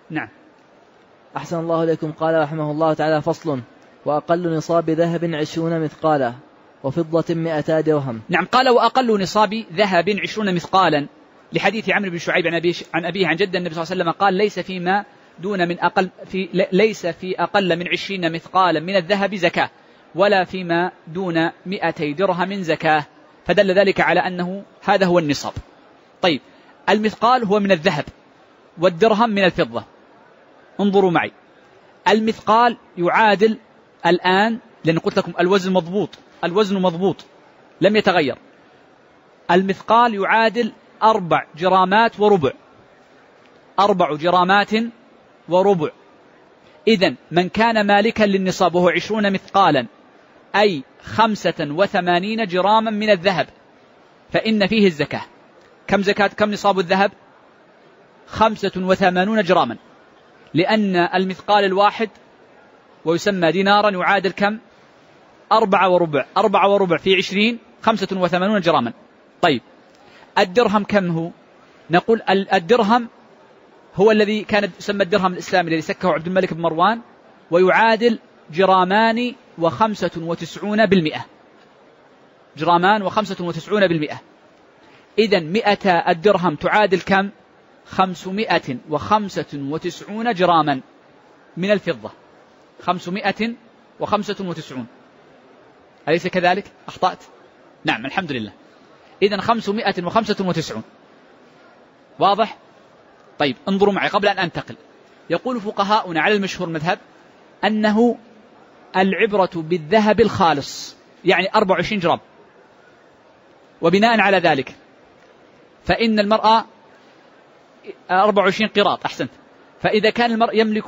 نعم. أحسن الله إليكم. قال رحمه الله تعالى: فصل: وأقل نصاب ذهب 20 مثقالا وفضة 200 درهم. نعم. قال: وأقل نصاب ذهب 20 مثقالا، لحديث عمرو بن شعيب عن أبيه عن جد النبي صلى الله عليه وسلم قال: ليس في أقل من 20 مثقالا من الذهب زكاة، ولا فيما دون 200 درهم زكاة، فدل ذلك على أنه هذا هو النصاب. طيب، المثقال هو من الذهب والدرهم من الفضة. انظروا معي، المثقال يعادل الآن، لأن قلت لكم الوزن مضبوط لم يتغير، المثقال يعادل 4 جرامات وربع، 4 جرامات وربع. إذن من كان مالكا للنصاب وهو 20 مثقالا، أي 85 جراما من الذهب، فإن فيه الزكاة. كم نصاب الذهب؟ 85 جراما، لأن المثقال الواحد ويسمى دينارا يعادل كم؟ 4 وربع، 4 وربع في 20 85 جراما. طيب، الدرهم كم هو؟ نقول الدرهم هو الذي كان يسمى الدرهم الإسلامي الذي سكه عبد الملك بن مروان، ويعادل 2 95 بالمئة، 2 95 بالمئة. إذن 100 الدرهم تعادل كم؟ 595 جراما من الفضة، 595. أليس كذلك؟ أخطأت؟ نعم، الحمد لله. إذن 595. واضح؟ طيب، انظروا معي قبل أن أنتقل. يقول فقهاؤنا على المشهور مذهب أنه العبرة بالذهب الخالص، يعني 24 جرام، وبناء على ذلك فإن المرأة 24 قراط. أحسنت. فإذا كان المرء يملك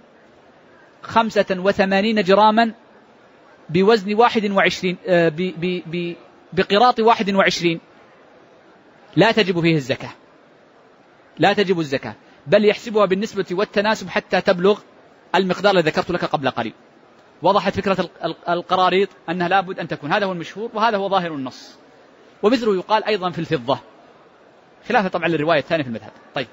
85 جراما بوزن 21 بقراط 21، لا تجب فيه الزكاة، لا تجب الزكاة، بل يحسبها بالنسبة والتناسب حتى تبلغ المقدار الذي ذكرت لك قبل قليل. وضحت فكرة القراريط أنها لابد أن تكون، هذا هو المشهور وهذا هو ظاهر النص. ومثله يقال أيضا في الفضة، خلافة طبعا للرواية الثانية في المذهب. طيب،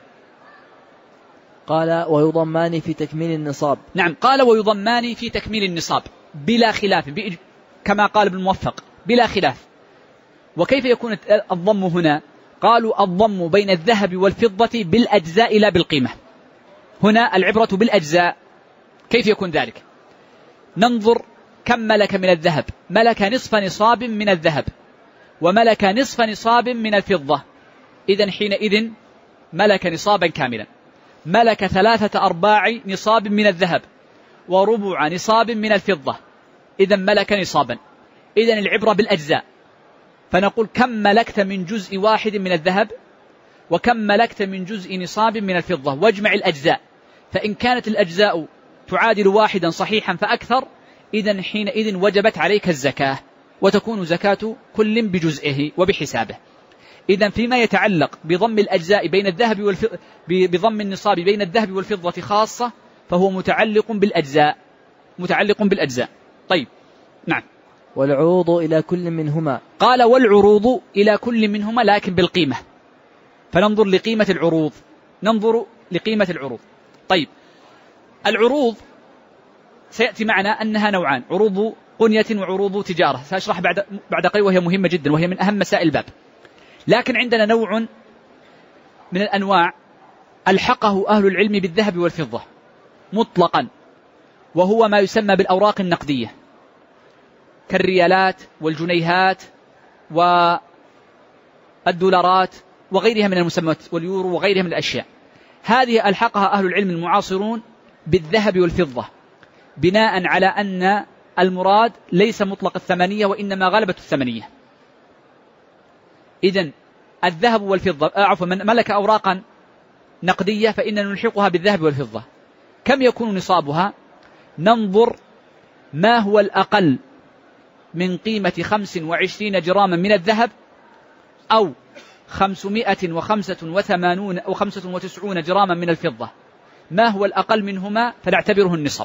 قال: ويضمان في تكميل النصاب. نعم، قال: ويضمان في تكميل النصاب بلا خلاف، كما قال ابن الموفق بلا خلاف. وكيف يكون الضم هنا؟ قالوا: الضم بين الذهب والفضة بالأجزاء لا بالقيمة. هنا العبرة بالأجزاء. كيف يكون ذلك؟ ننظر كم ملك من الذهب. ملك نصف نصاب من الذهب، وملك نصف نصاب من الفضة. إذن حينئذ ملك نصابا كاملا. ملك 3/4 نصاب من الذهب وربع نصاب من الفضة، إذن ملك نصابا. إذن العبرة بالأجزاء، فنقول: كم ملكت من جزء واحد من الذهب، وكم ملكت من جزء نصاب من الفضة، واجمع الأجزاء. فإن كانت الأجزاء تعادل واحدا صحيحا فأكثر، إذن حينئذ وجبت عليك الزكاة، وتكون زكاة كل بجزئه وبحسابه. إذن فيما يتعلق بضم الأجزاء بين الذهب بضم النصاب بين الذهب والفضة خاصة، فهو متعلق بالأجزاء، متعلق بالأجزاء. طيب، نعم. والعروض إلى كل منهما. قال: والعروض إلى كل منهما لكن بالقيمة. فننظر لقيمة العروض، ننظر لقيمة العروض. طيب، العروض سيأتي معنا أنها نوعان: عروض قنية وعروض تجارة، سأشرح بعد قليل، وهي مهمة جدا، وهي من أهم مسائل الباب. لكن عندنا نوع من الأنواع ألحقه أهل العلم بالذهب والفضة مطلقا، وهو ما يسمى بالأوراق النقدية، كالريالات والجنيهات والدولارات وغيرها من المسميات، واليورو وغيرها من الأشياء. هذه ألحقها أهل العلم المعاصرون بالذهب والفضة، بناء على أن المراد ليس مطلق الثمنية، وإنما غلبة الثمنية. إذن الذهب والفضة، من ملك أوراقا نقدية فإننا نلحقها بالذهب والفضة. كم يكون نصابها؟ ننظر ما هو الأقل من قيمة 25 جراما من الذهب، أو 585 أو 95 جراما من الفضة، ما هو الأقل منهما فنعتبره النصاب.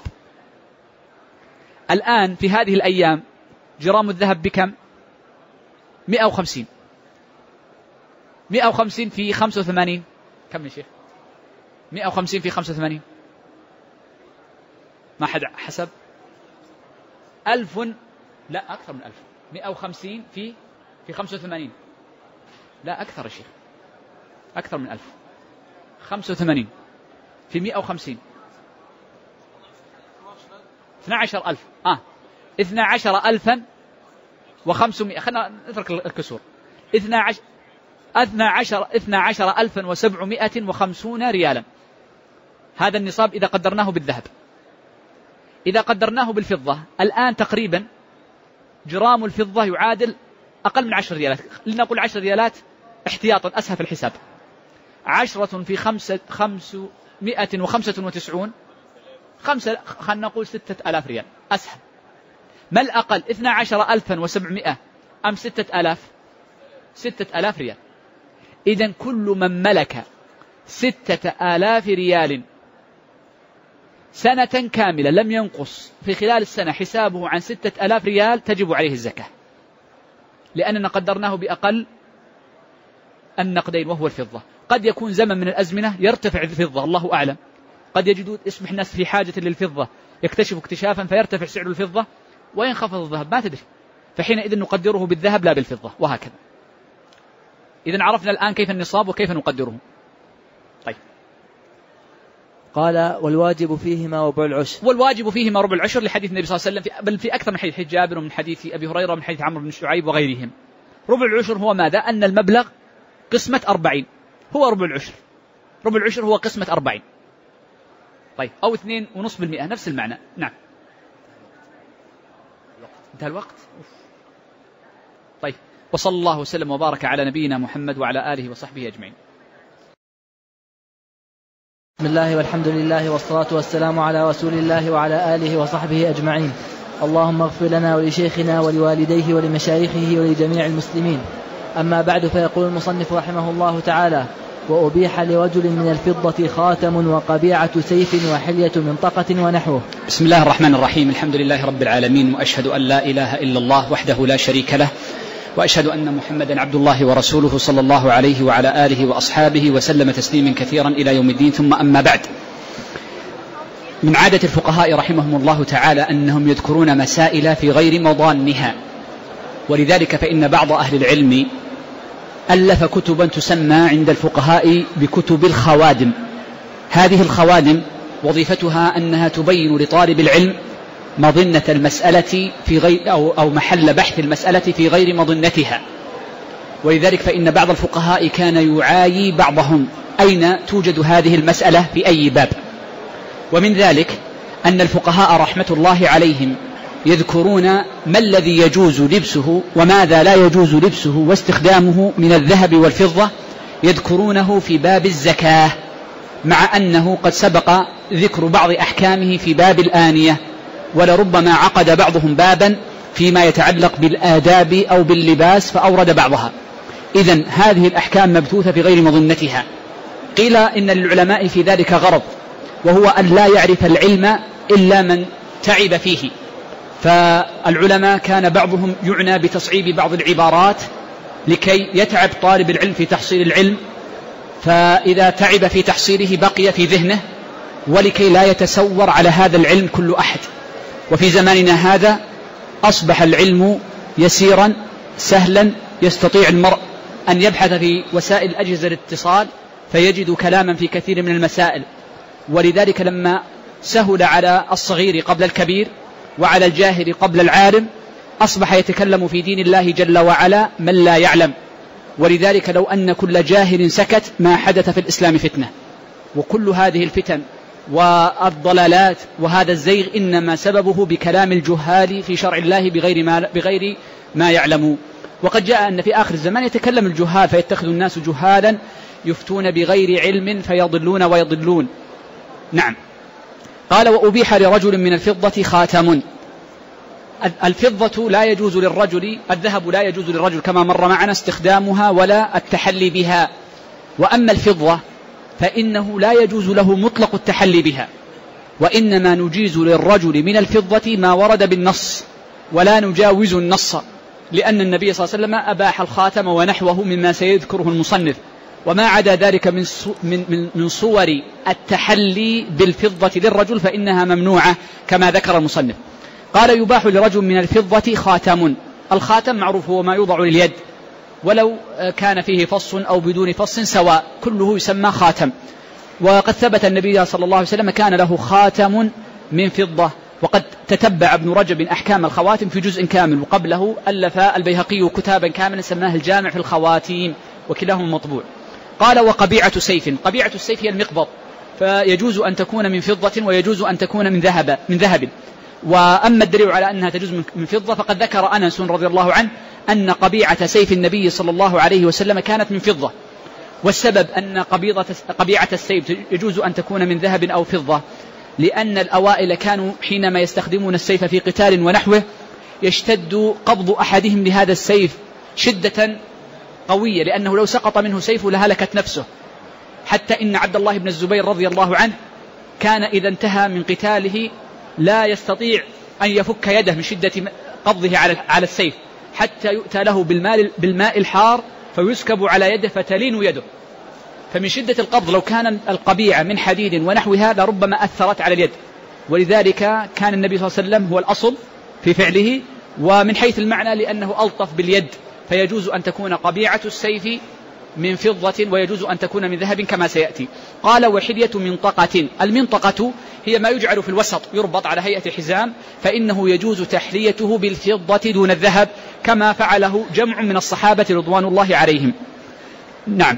الآن في هذه الأيام جرام الذهب بكم؟ 150. 150 في 85 كم يا شيخ؟ 150 في 85 ما حد حسب. 1000 لا أكثر من 1000. 150 في 85. لا أكثر يا شيخ، أكثر من 1000. 85 في 150 12,000. 12,500. خلنا نترك الكسور. 12,750 ريالا. هذا النصاب إذا قدرناه بالذهب. إذا قدرناه بالفضة الآن تقريبا جرام الفضة يعادل أقل من 10 ريالات. لنقول 10 ريالات احتياطا أسهل في الحساب. 10 في 595 خلنا نقول 6,000 ريال أسهل. ما الأقل 12,700 أم 6,000؟ 6,000 ريال. إذن كل من ملك 6,000 ريال سنة كاملة لم ينقص في خلال السنة حسابه عن 6,000 ريال تجب عليه الزكاة، لأننا قدرناه بأقل النقدين وهو الفضة. قد يكون زمن من الأزمنة يرتفع الفضة، الله أعلم، قد يجدون يصبح الناس في حاجة للفضة يكتشف اكتشافا فيرتفع سعر الفضة وينخفض الذهب، ما تدري، فحينئذ نقدره بالذهب لا بالفضة، وهكذا. إذن عرفنا الآن كيف النصاب وكيف نقدره. طيب، قال والواجب فيهما ربع العشر. والواجب فيهما ربع العشر لحديث النبي صلى الله عليه وسلم، بل في أكثر من حديث جابر ومن حديث أبي هريرة ومن حديث عمرو بن شعيب وغيرهم. ربع العشر هو ماذا؟ أن المبلغ قسمة 40 هو ربع العشر. ربع العشر هو قسمة 40. طيب، أو 2.5% نفس المعنى. نعم. انتهى الوقت. طيب، وصلى الله وسلم وبارك على نبينا محمد وعلى آله وصحبه أجمعين. بسم الله والحمد لله والصلاة والسلام على رسول الله وعلى آله وصحبه أجمعين. اللهم اغفر لنا ولشيخنا ولوالديه ولمشايخه ولجميع المسلمين. أما بعد، فيقول المصنف رحمه الله تعالى: وأبيح لرجل من الفضة خاتم وقبيعة سيف وحلية منطقة ونحوه. بسم الله الرحمن الرحيم. الحمد لله رب العالمين، وأشهد أن لا إله إلا الله وحده لا شريك له، وأشهد أن محمدا عبد الله ورسوله صلى الله عليه وعلى آله وأصحابه وسلم تسليما كثيرا إلى يوم الدين. ثم أما بعد، من عادة الفقهاء رحمهم الله تعالى أنهم يذكرون مسائل في غير مضانها، ولذلك فإن بعض أهل العلم ألف كتبا تسمى عند الفقهاء بكتب الخوادم. هذه الخوادم وظيفتها أنها تبين لطالب العلم مظنة المسألة في غير أو محل بحث المسألة في غير مظنتها. ولذلك فإن بعض الفقهاء كان يعايي بعضهم أين توجد هذه المسألة في أي باب. ومن ذلك أن الفقهاء رحمة الله عليهم يذكرون ما الذي يجوز لبسه وماذا لا يجوز لبسه واستخدامه من الذهب والفضة، يذكرونه في باب الزكاة، مع أنه قد سبق ذكر بعض أحكامه في باب الآنية، ولربما عقد بعضهم بابا فيما يتعلق بالآداب أو باللباس فأورد بعضها. إذن هذه الأحكام مبثوثة في غير مظنتها. قيل إن للعلماء في ذلك غرض، وهو أن لا يعرف العلم إلا من تعب فيه. فالعلماء كان بعضهم يعنى بتصعيب بعض العبارات لكي يتعب طالب العلم في تحصيل العلم، فإذا تعب في تحصيله بقي في ذهنه، ولكي لا يتسور على هذا العلم كل أحد. وفي زماننا هذا أصبح العلم يسيرا سهلا، يستطيع المرء أن يبحث في وسائل أجهزة الاتصال فيجد كلاما في كثير من المسائل. ولذلك لما سهل على الصغير قبل الكبير وعلى الجاهل قبل العالم، أصبح يتكلم في دين الله جل وعلا من لا يعلم. ولذلك لو أن كل جاهل سكت ما حدث في الإسلام فتنة. وكل هذه الفتن والضلالات وهذا الزيغ إنما سببه بكلام الجهال في شرع الله بغير ما يعلمون. وقد جاء أن في آخر الزمان يتكلم الجهال فيتخذ الناس جهالا يفتون بغير علم فيضلون ويضلون. نعم. قال وأبيح لرجل من الفضة خاتم. الفضة لا يجوز للرجل، الذهب لا يجوز للرجل كما مر معنا استخدامها ولا التحلي بها. وأما الفضة فإنه لا يجوز له مطلق التحلي بها، وإنما نجيز للرجل من الفضة ما ورد بالنص ولا نجاوز النص، لأن النبي صلى الله عليه وسلم أباح الخاتم ونحوه مما سيذكره المصنف. وما عدا ذلك من صور التحلي بالفضة للرجل فإنها ممنوعة كما ذكر المصنف. قال يباح لرجل من الفضة خاتم. الخاتم معروف هو ما يوضع لليد ولو كان فيه فص أو بدون فص سواء، كله يسمى خاتم. وقد ثبت النبي صلى الله عليه وسلم كان له خاتم من فضة، وقد تتبع ابن رجب أحكام الخواتم في جزء كامل، وقبله ألف البيهقي كتابا كاملا سماه الجامع في الخواتيم، وكلاهما مطبوع. قال وقبيعة سيف. قبيعة السيف هي المقبض، فيجوز أن تكون من فضة ويجوز أن تكون من ذهب. وأما الدليل على أنها تجوز من فضة فقد ذكر أنس رضي الله عنه أن قبيعة سيف النبي صلى الله عليه وسلم كانت من فضة، والسبب أن قبيعة السيف يجوز أن تكون من ذهب أو فضة، لأن الأوائل كانوا حينما يستخدمون السيف في قتال ونحوه يشتد قبض أحدهم لهذا السيف شدة قوية، لأنه لو سقط منه سيف لهلكت نفسه. حتى إن عبد الله بن الزبير رضي الله عنه كان إذا انتهى من قتاله لا يستطيع أن يفك يده من شدة قبضه على السيف، حتى يؤتى له بالماء الحار فيسكب على يده فتلين يده. فمن شدة القبض لو كان القبيعة من حديد ونحوها لربما أثرت على اليد، ولذلك كان النبي صلى الله عليه وسلم هو الأصل في فعله. ومن حيث المعنى لأنه ألطف باليد، فيجوز أن تكون قبيعة السيف من فضة ويجوز أن تكون من ذهب كما سيأتي. قال وحلية منطقة. المنطقة هي ما يجعل في الوسط يربط على هيئة حزام، فإنه يجوز تحليته بالفضة دون الذهب كما فعله جمع من الصحابة رضوان الله عليهم. نعم.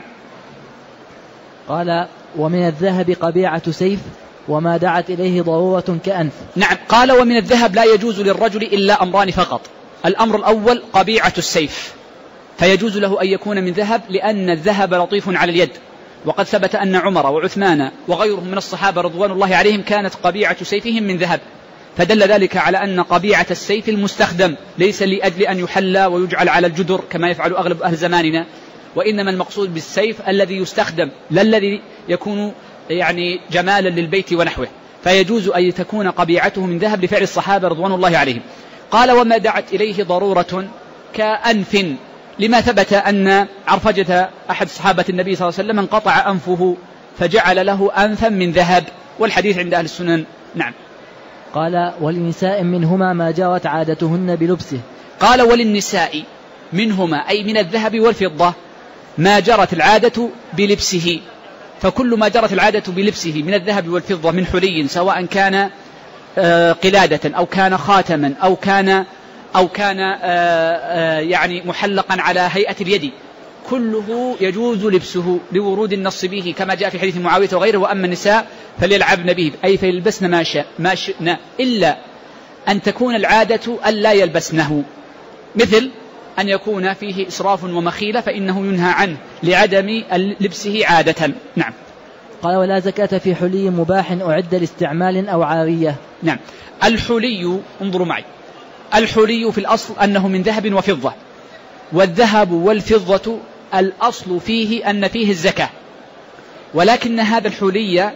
قال ومن الذهب قبيعة سيف وما دعت إليه ضرورة كأنف. نعم. قال ومن الذهب لا يجوز للرجل إلا أمران فقط. الأمر الأول قبيعة السيف، فيجوز له أن يكون من ذهب لأن الذهب لطيف على اليد، وقد ثبت أن عمر وعثمان وغيرهم من الصحابة رضوان الله عليهم كانت قبيعة سيفهم من ذهب، فدل ذلك على أن قبيعة السيف المستخدم ليس لأجل أن يحلى ويجعل على الجدر كما يفعل أغلب أهل زماننا، وإنما المقصود بالسيف الذي يستخدم لا الذي يكون يعني جمالا للبيت ونحوه، فيجوز أن تكون قبيعته من ذهب لفعل الصحابة رضوان الله عليهم. قال وما دعت إليه ضرورة كأنف، لما ثبت أن عرفجة أحد صحابة النبي صلى الله عليه وسلم انقطع أنفه فجعل له أنفا من ذهب، والحديث عند أهل السنن. نعم. قال وللنساء منهما ما جرت عادتهن بلبسه. قال وللنساء منهما أي من الذهب والفضة ما جرت العادة بلبسه، فكل ما جرت العادة بلبسه من الذهب والفضة من حلي سواء كان قلادة أو كان خاتما أو كان يعني محلقا على هيئة اليد، كله يجوز لبسه لورود النص به كما جاء في حديث معاوية وغيره. وأما النساء فليلعبن به أي فيلبسن ما شئنا، إلا أن تكون العادة ألا يلبسنه، مثل أن يكون فيه إسراف ومخيلة فإنه ينهى عنه لعدم لبسه عادة. نعم. قال ولا زكاة في حلي مباح أعد لاستعمال أو عارية. نعم. الحلي، انظروا معي، الحلي في الأصل أنه من ذهب وفضة، والذهب والفضة الأصل فيه أن فيه الزكاة، ولكن هذا الحلي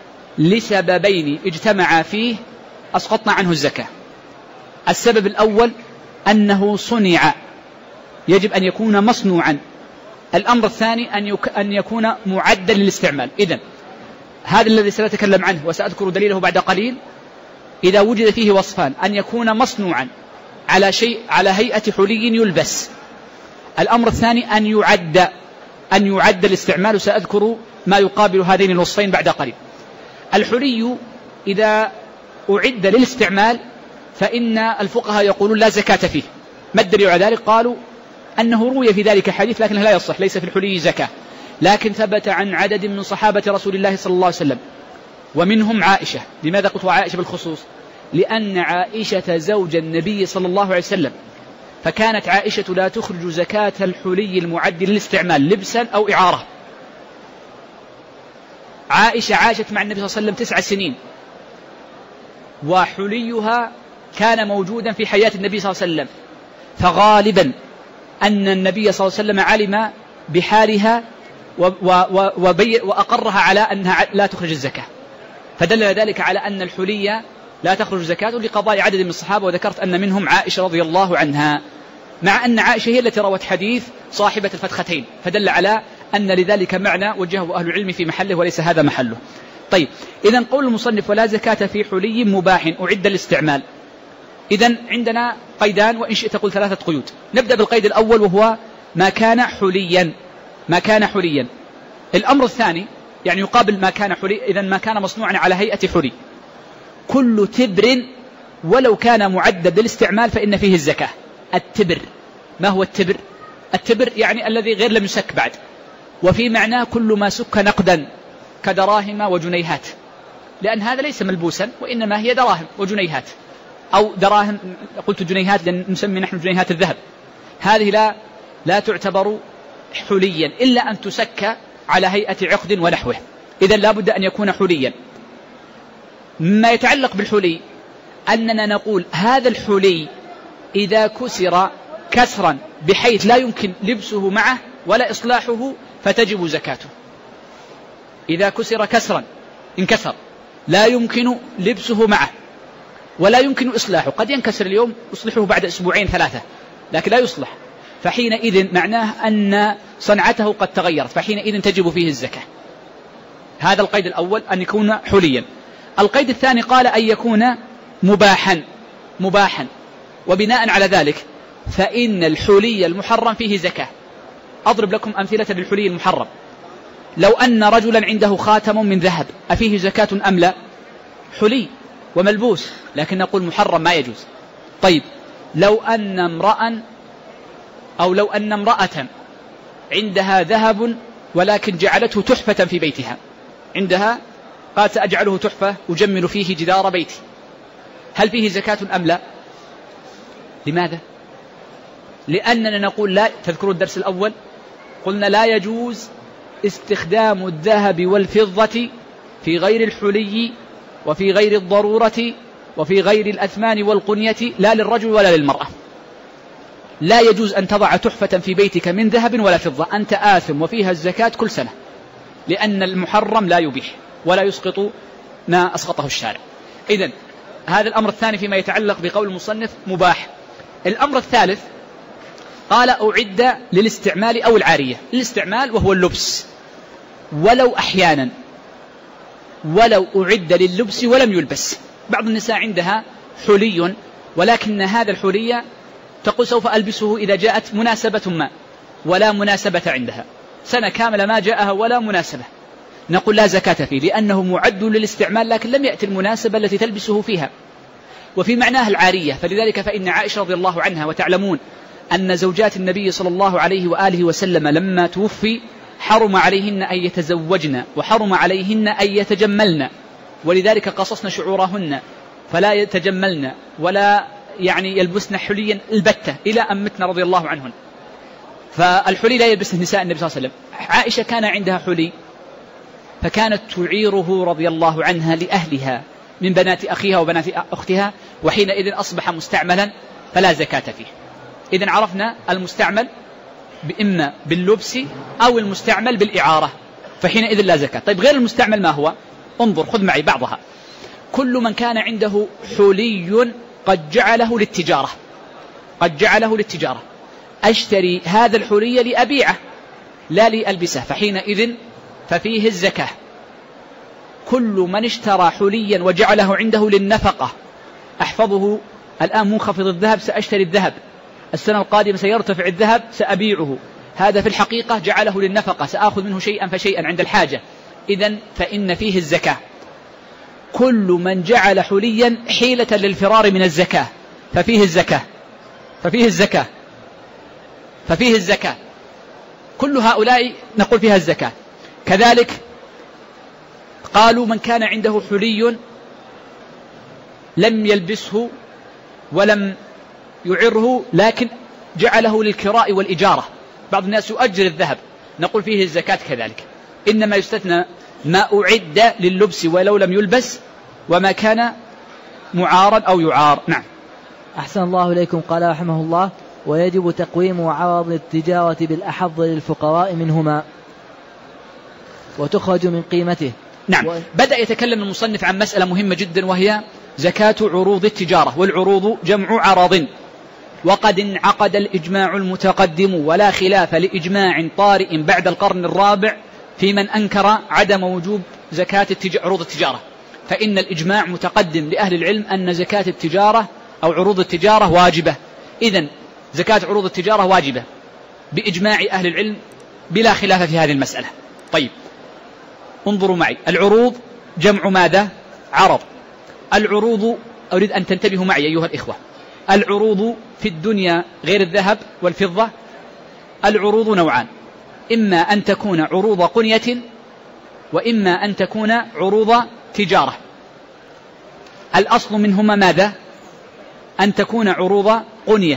لسببين اجتمعا فيه أسقطنا عنه الزكاة. السبب الأول أنه صنع، يجب أن يكون مصنوعا. الأمر الثاني أن يكون معدا للاستعمال. إذن هذا الذي سنتكلم عنه وسأذكر دليله بعد قليل، إذا وجد فيه وصفان: أن يكون مصنوعا على شيء على هيئة حلي يلبس، الأمر الثاني أن يعد الاستعمال، سأذكر ما يقابل هذين الوصفين بعد قليل. الحلي إذا أعد للاستعمال فإن الفقهاء يقولون لا زكاة فيه. ما الدليل على ذلك؟ قالوا أنه روي في ذلك حديث لكنه لا يصح، ليس في الحلي زكاة، لكن ثبت عن عدد من صحابة رسول الله صلى الله عليه وسلم ومنهم عائشة. لماذا قلت عائشة بالخصوص؟ لأن عائشة زوج النبي صلى الله عليه وسلم، فكانت عائشة لا تخرج زكاة الحلي المعد للاستعمال لبسا أو إعارة. عائشة عاشت مع النبي صلى الله عليه وسلم 9 سنين، وحليها كان موجودا في حياة النبي صلى الله عليه وسلم، فغالبا أن النبي صلى الله عليه وسلم علم بحالها وأقرها على أنها لا تخرج الزكاة، فدل ذلك على أن الحلي لا تخرج زكاة لقضاء عدد من الصحابة، وذكرت أن منهم عائشة رضي الله عنها، مع أن عائشة هي التي روت حديث صاحبة الفتختين، فدل على أن لذلك معنى وجهه أهل العلم في محله وليس هذا محله. طيب، إذن قول المصنف ولا زكاة في حلي مباح أعد الاستعمال. إذن عندنا قيدان، وإن شئت قل 3 قيود. نبدأ بالقيد الأول وهو ما كان حليا. ما كان حليا. الأمر الثاني يعني يقابل ما كان حلي، إذن ما كان مصنوعا على هيئة حلي. كل تبر ولو كان معدد للاستعمال فإن فيه الزكاة. التبر، ما هو التبر؟ التبر يعني الذي غير لم يسك بعد، وفي معناه كل ما سك نقدا كدراهم وجنيهات، لأن هذا ليس ملبوسا وإنما هي دراهم وجنيهات، أو دراهم، قلت جنيهات لأن نسمي نحن جنيهات الذهب. هذه لا تعتبر حليا إلا أن تسك على هيئة عقد ونحوه، إذن لا بد أن يكون حليا. ما يتعلق بالحلي أننا نقول هذا الحلي إذا كسر كسرا بحيث لا يمكن لبسه معه ولا إصلاحه فتجب زكاته. إذا كسر كسرا، انكسر، لا يمكن لبسه معه ولا يمكن إصلاحه، قد ينكسر اليوم يصلحه بعد 2 3 لكن لا يصلح، فحينئذ معناه أن صنعته قد تغيرت، فحينئذ تجب فيه الزكاة. هذا القيد الأول، أن يكون حليا. القيد الثاني قال أن يكون مباحا، وبناء على ذلك فإن الحلي المحرم فيه زكاة. أضرب لكم أمثلة للحلي المحرم. لو أن رجلا عنده خاتم من ذهب أفيه زكاة أم لا؟ حلي وملبوس، لكن نقول محرم ما يجوز. طيب، لو أن امرأة عندها ذهب ولكن جعلته تحفة في بيتها، عندها قال سأجعله تحفة أجمل فيه جدار بيتي، هل فيه زكاة أم لا؟ لماذا؟ لأننا نقول لا، تذكروا الدرس الأول قلنا لا يجوز استخدام الذهب والفضة في غير الحلي وفي غير الضرورة وفي غير الأثمان والقنية، لا للرجل ولا للمرأة. لا يجوز أن تضع تحفة في بيتك من ذهب ولا فضة، أنت آثم وفيها الزكاة كل سنة، لأن المحرم لا يبيح ولا يسقط ما أسقطه الشارع. إذن هذا الأمر الثاني فيما يتعلق بقول المصنف مباح. الأمر الثالث قال أعد للاستعمال أو العارية. الاستعمال وهو اللبس، ولو أحيانا، ولو أعد لللبس ولم يلبس. بعض النساء عندها حلي ولكن هذا الحلي تقول سوف ألبسه إذا جاءت مناسبة ما، ولا مناسبة عندها، سنة كاملة ما جاءها ولا مناسبة، نقول لا زكاة فيه لأنه معد للاستعمال لكن لم يأتي المناسبة التي تلبسه فيها. وفي معناه العارية، فلذلك فإن عائشة رضي الله عنها، وتعلمون أن زوجات النبي صلى الله عليه وآله وسلم لما توفي حرم عليهن أن يتزوجن وحرم عليهن أن يتجملن، ولذلك قصصن شعورهن فلا يتجملن ولا يلبسن حليا البتة إلى أن متن رضي الله عنهن. فالحلي لا يلبسه نساء النبي صلى الله عليه وسلم. عائشة كان عندها حلي فكانت تعيره رضي الله عنها لأهلها من بنات أخيها وبنات أختها، وحينئذ أصبح مستعملا فلا زكاة فيه. إذن عرفنا المستعمل إما باللبس أو المستعمل بالإعارة، فحينئذ لا زكاة. طيب غير المستعمل ما هو؟ انظر، خذ معي بعضها. كل من كان عنده حلي قد جعله للتجارة، قد جعله للتجارة، أشتري هذا الحلي لأبيعه لا لألبسه، فحينئذ ففيه الزكاة. كل من اشترى حليا وجعله عنده للنفقة، أحفظه الآن منخفض الذهب سأشتري الذهب، السنة القادمة سيرتفع الذهب سأبيعه، هذا في الحقيقة جعله للنفقة، سأخذ منه شيئا فشيئا عند الحاجة، إذن فإن فيه الزكاة. كل من جعل حليا حيلة للفرار من الزكاة ففيه الزكاة، ففيه الزكاة، ففيه الزكاة. كل هؤلاء نقول فيها الزكاة. كذلك قالوا من كان عنده حلي لم يلبسه ولم يعره لكن جعله للكراء والإجارة، بعض الناس يؤجر الذهب، نقول فيه الزكاة كذلك. إنما يستثنى ما أعد لللبس ولو لم يلبس، وما كان معارا أو يعار. نعم. أحسن الله إليكم. قال رحمه الله: ويجب تقويم عوض التجارة بالأحظ للفقراء منهما وتخرج من قيمته. نعم. بدأ يتكلم المصنف عن مسألة مهمة جدا، وهي زكاة عروض التجارة، والعروض جمع عرض. وقد انعقد الإجماع المتقدم ولا خلاف لإجماع طارئ بعد القرن الرابع في من أنكر عدم وجوب زكاة عروض التجارة. فإن الإجماع متقدم لأهل العلم أن زكاة التجارة أو عروض التجارة واجبة. إذن زكاة عروض التجارة واجبة بإجماع أهل العلم بلا خلاف في هذه المسألة. طيب انظروا معي، العروض جمع ماذا؟ عرض. العروض، أريد أن تنتبهوا معي أيها الإخوة، العروض في الدنيا غير الذهب والفضة العروض نوعان، إما أن تكون عروض قنية وإما أن تكون عروض تجارة. الأصل منهما ماذا؟ أن تكون عروض قنية،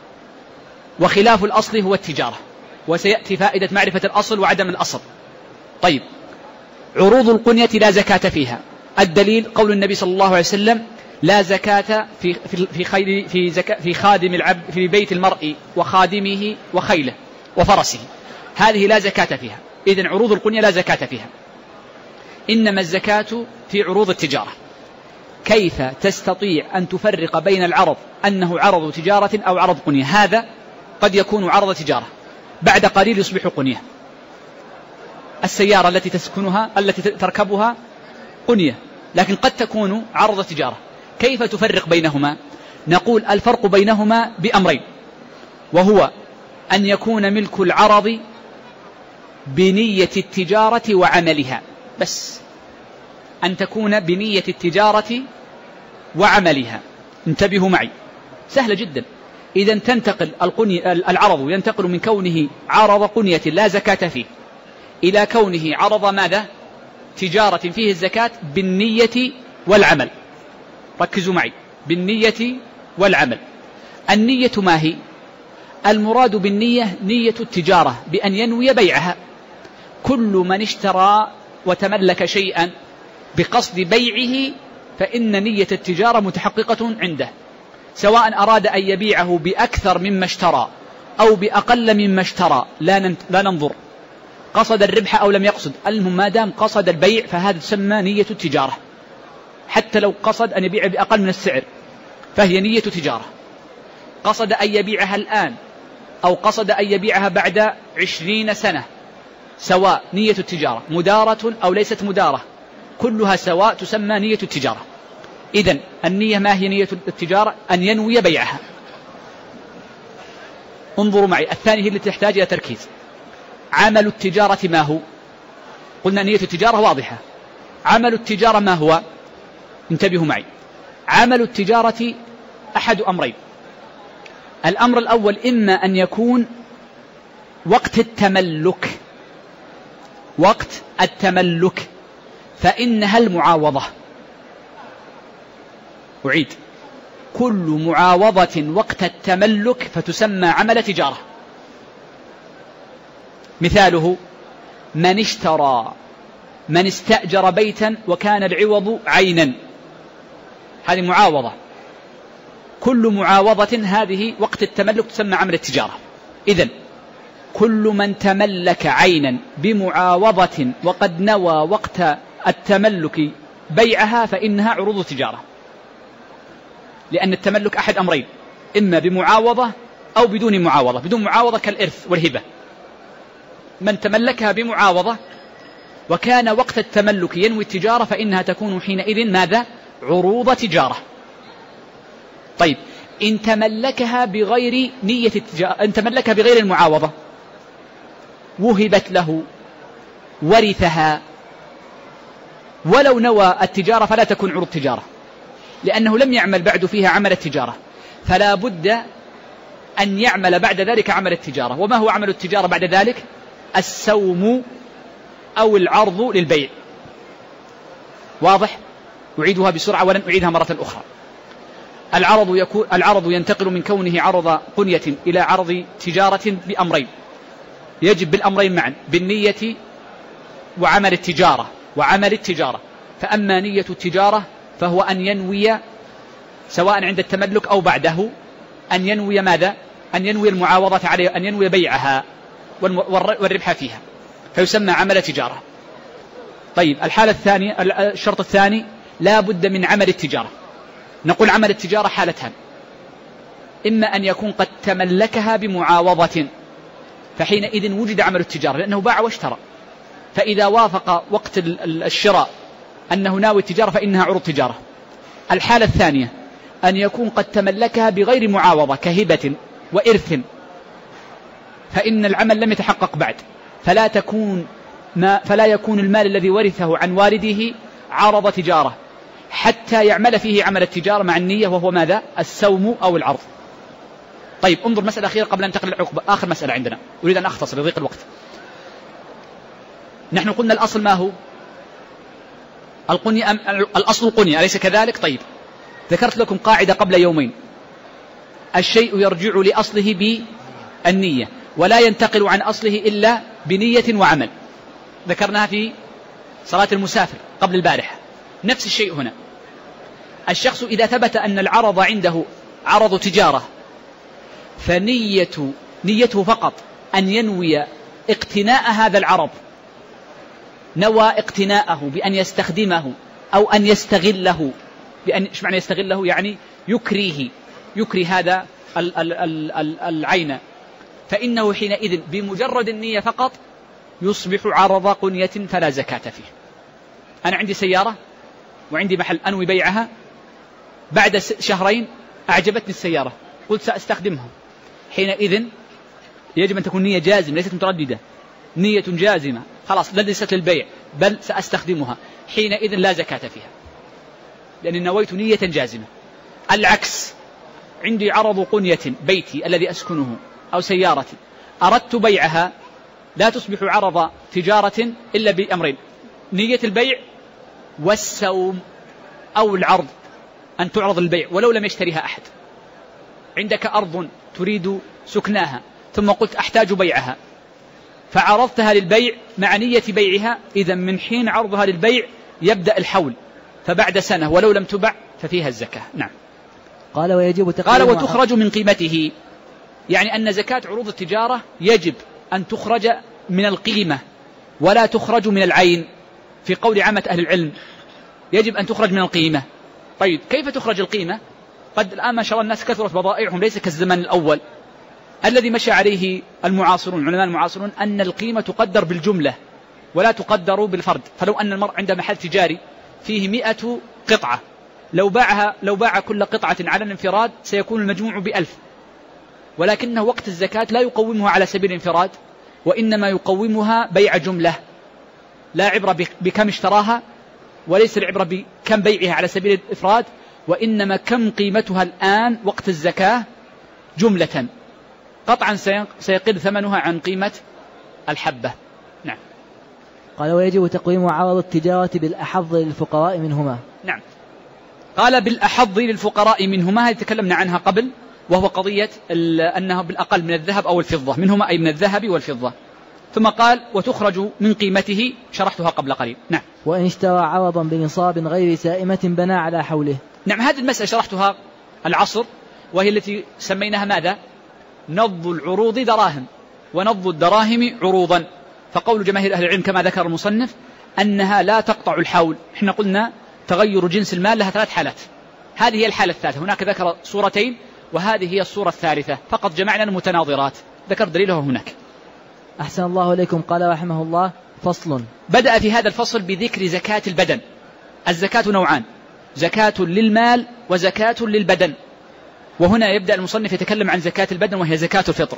وخلاف الأصل هو التجارة، وسيأتي فائدة معرفة الأصل وعدم الأصل. طيب عروض القنية لا زكاة فيها. الدليل قول النبي صلى الله عليه وسلم لا زكاة في خادم العبد في بيت المرء وخادمه وخيله وفرسه، هذه لا زكاة فيها. إذن عروض القنية لا زكاة فيها، إنما الزكاة في عروض التجارة. كيف تستطيع أن تفرق بين العرض أنه عرض تجارة أو عرض قنية؟ هذا قد يكون عرض تجارة بعد قليل يصبح قنية. السيارة التي تسكنها التي تركبها قنية، لكن قد تكون عرض تجارة. كيف تفرق بينهما؟ نقول الفرق بينهما بأمرين، وهو أن يكون ملك العرض بنية التجارة وعملها، بس أن تكون بنية التجارة وعملها. انتبهوا معي، سهلة جدا. إذا تنتقل العرض ينتقل من كونه عرض قنية لا زكاة فيه إلى كونه عرض ماذا؟ تجارة فيه الزكاة بالنية والعمل. ركزوا معي، بالنية والعمل. النية ما هي؟ المراد بالنية نية التجارة بأن ينوي بيعها. كل من اشترى وتملك شيئا بقصد بيعه فإن نية التجارة متحققة عنده، سواء أراد أن يبيعه بأكثر مما اشترى أو بأقل مما اشترى، لا ننظر قصد الربح أو لم يقصد، المهم ما دام قصد البيع فهذا تسمى نية التجارة. حتى لو قصد أن يبيع بأقل من السعر فهي نية تجارة. قصد أن يبيعها الآن أو قصد أن يبيعها بعد 20 سنة، سواء نية التجارة مدارة أو ليست مدارة، كلها سواء تسمى نية التجارة. إذن النية ما هي نية التجارة؟ أن ينوي بيعها. انظروا معي، الثانية هي التي تحتاج إلى تركيز. عمل التجارة ما هو؟ قلنا نية التجارة واضحة. عمل التجارة ما هو؟ انتبهوا معي، عمل التجارة أحد أمرين. الأمر الأول إما أن يكون وقت التملك، وقت التملك فإنها المعاوضة. أعيد، كل معاوضة وقت التملك فتسمى عمل تجارة. مثاله من استأجر بيتا وكان العوض عينا، هذه معاوضة. كل معاوضة هذه وقت التملك تسمى عمل التجارة. إذن كل من تملك عينا بمعاوضة وقد نوى وقت التملك بيعها فإنها عروض تجارة، لأن التملك أحد أمرين، إما بمعاوضة أو بدون معاوضة. بدون معاوضة كالإرث والهبة. من تملكها بمعاوضة وكان وقت التملك ينوي التجارة فإنها تكون حينئذ ماذا؟ عروض تجارة. طيب إن تملكها بغير نية التجارة، إن تملكها بغير المعاوضة، وهبت له، ورثها، ولو نوى التجارة فلا تكون عروض تجارة، لأنه لم يعمل بعد فيها عمل التجارة، فلا بد أن يعمل بعد ذلك عمل التجارة. وما هو عمل التجارة بعد ذلك؟ السوم أو العرض للبيع. واضح؟ أعيدها بسرعة ولن أعيدها مرة أخرى. العرض ينتقل من كونه عرض قنية إلى عرض تجارة بأمرين، يجب بالأمرين معا، بالنية وعمل التجارة. فأما نية التجارة فهو أن ينوي سواء عند التملك أو بعده، أن ينوي ماذا؟ أن ينوي المعاوضة عليه، أن ينوي بيعها والربح فيها، فيسمى عمل تجارة. طيب الحالة الثانية، الشرط الثاني لا بد من عمل التجارة. نقول عمل التجارة حالتان، إما أن يكون قد تملكها بمعاوضة، فحينئذ وجد عمل التجارة لأنه باع واشترى، فإذا وافق وقت الشراء أنه ناوي التجارة فإنها عروض تجارة. الحالة الثانية أن يكون قد تملكها بغير معاوضة كهبة وإرث، فإن العمل لم يتحقق بعد، فلا يكون المال الذي ورثه عن والده عرض تجارة حتى يعمل فيه عمل التجارة مع النية، وهو ماذا؟ السوم أو العرض. طيب انظر مسألة أخيرة قبل أن ننتقل للعقبة، آخر مسألة عندنا أريد أن أختصر لضيق الوقت. نحن قلنا الأصل ما هو؟ الأصل القنية، أليس كذلك؟ طيب ذكرت لكم قاعدة قبل يومين: الشيء يرجع لأصله بالنية، ولا ينتقل عن أصله إلا بنية وعمل. ذكرناها في صلاة المسافر قبل البارحة. نفس الشيء هنا، الشخص إذا ثبت أن العرض عنده عرض تجارة فنيته فقط أن ينوي اقتناء هذا العرض، نوى اقتناءه بأن يستخدمه أو أن يستغله، إيش معنى يستغله؟ يعني يكري هذا العين، فإنه حينئذ بمجرد النية فقط يصبح عرض قنية فلا زكاة فيه. أنا عندي سيارة وعندي محل أنوي بيعها، بعد شهرين أعجبتني السيارة قلت سأستخدمها، حينئذ يجب أن تكون نية جازمة ليست مترددة، نية جازمة خلاص ليست للبيع بل سأستخدمها، حينئذ لا زكاة فيها لأني نويت نية جازمة. العكس، عندي عرض قنية بيتي الذي أسكنه أو سيارتي، أردت بيعها، لا تصبح عرض تجارة إلا بأمرين: نية البيع والسوم أو العرض، أن تعرض البيع ولو لم يشتريها أحد. عندك أرض تريد سكناها ثم قلت أحتاج بيعها، فعرضتها للبيع مع نية بيعها، إذا من حين عرضها للبيع يبدأ الحول، فبعد سنة ولو لم تبع ففيها الزكاة. نعم. قال ويجب قال وتخرج من قيمته، يعني أن زكاة عروض التجارة يجب أن تخرج من القيمة ولا تخرج من العين، في قول عامة أهل العلم يجب أن تخرج من القيمة. طيب كيف تخرج القيمة؟ قد الآن ما شاء الله الناس كثرت بضائعهم، ليس كالزمن الأول الذي مشى عليه المعاصرون العلماء المعاصرون، أن القيمة تقدر بالجملة ولا تقدر بالفرد. فلو أن المرء عنده محل تجاري فيه 100 قطعة، لو باع كل قطعة على الانفراد سيكون المجموع ب1000، ولكنه وقت الزكاة لا يقومها على سبيل الانفراد، وإنما يقومها بيع جملة، لا عبرة بكم اشتراها، وليس العبرة بكم بيعها على سبيل الإفراد، وإنما كم قيمتها الآن وقت الزكاة جملة، قطعا سيقل ثمنها عن قيمة الحبة. نعم. قال ويجب تقويم عرض التجارة بالأحظ للفقراء منهما. نعم. قال بالأحظ للفقراء منهما، هذه تكلمنا عنها قبل، وهو قضية أنها بالأقل من الذهب أو الفضة، منهما أي من الذهب والفضة. ثم قال وتخرج من قيمته، شرحتها قبل قليل. نعم. وإن اشترى عرضا بنصاب غير سائمة بنى على حوله. نعم، هذه المسألة شرحتها العصر، وهي التي سميناها ماذا؟ نض العروض دراهم ونض الدراهم عروضا. فقول جماهير أهل العلم كما ذكر المصنف أنها لا تقطع الحول. احنا قلنا تغير جنس المال لها 3 حالات، هذه هي الحالة الثالثة. هناك ذكر صورتين وهذه هي الصورة الثالثة، فقط جمعنا المتناظرات، ذكر دليله هناك. أحسن الله إليكم. قال رحمه الله: فصل. بدأ في هذا الفصل بذكر زكاة البدن. الزكاة نوعان: زكاة للمال وزكاة للبدن. وهنا يبدأ المصنف يتكلم عن زكاة البدن وهي زكاة الفطر.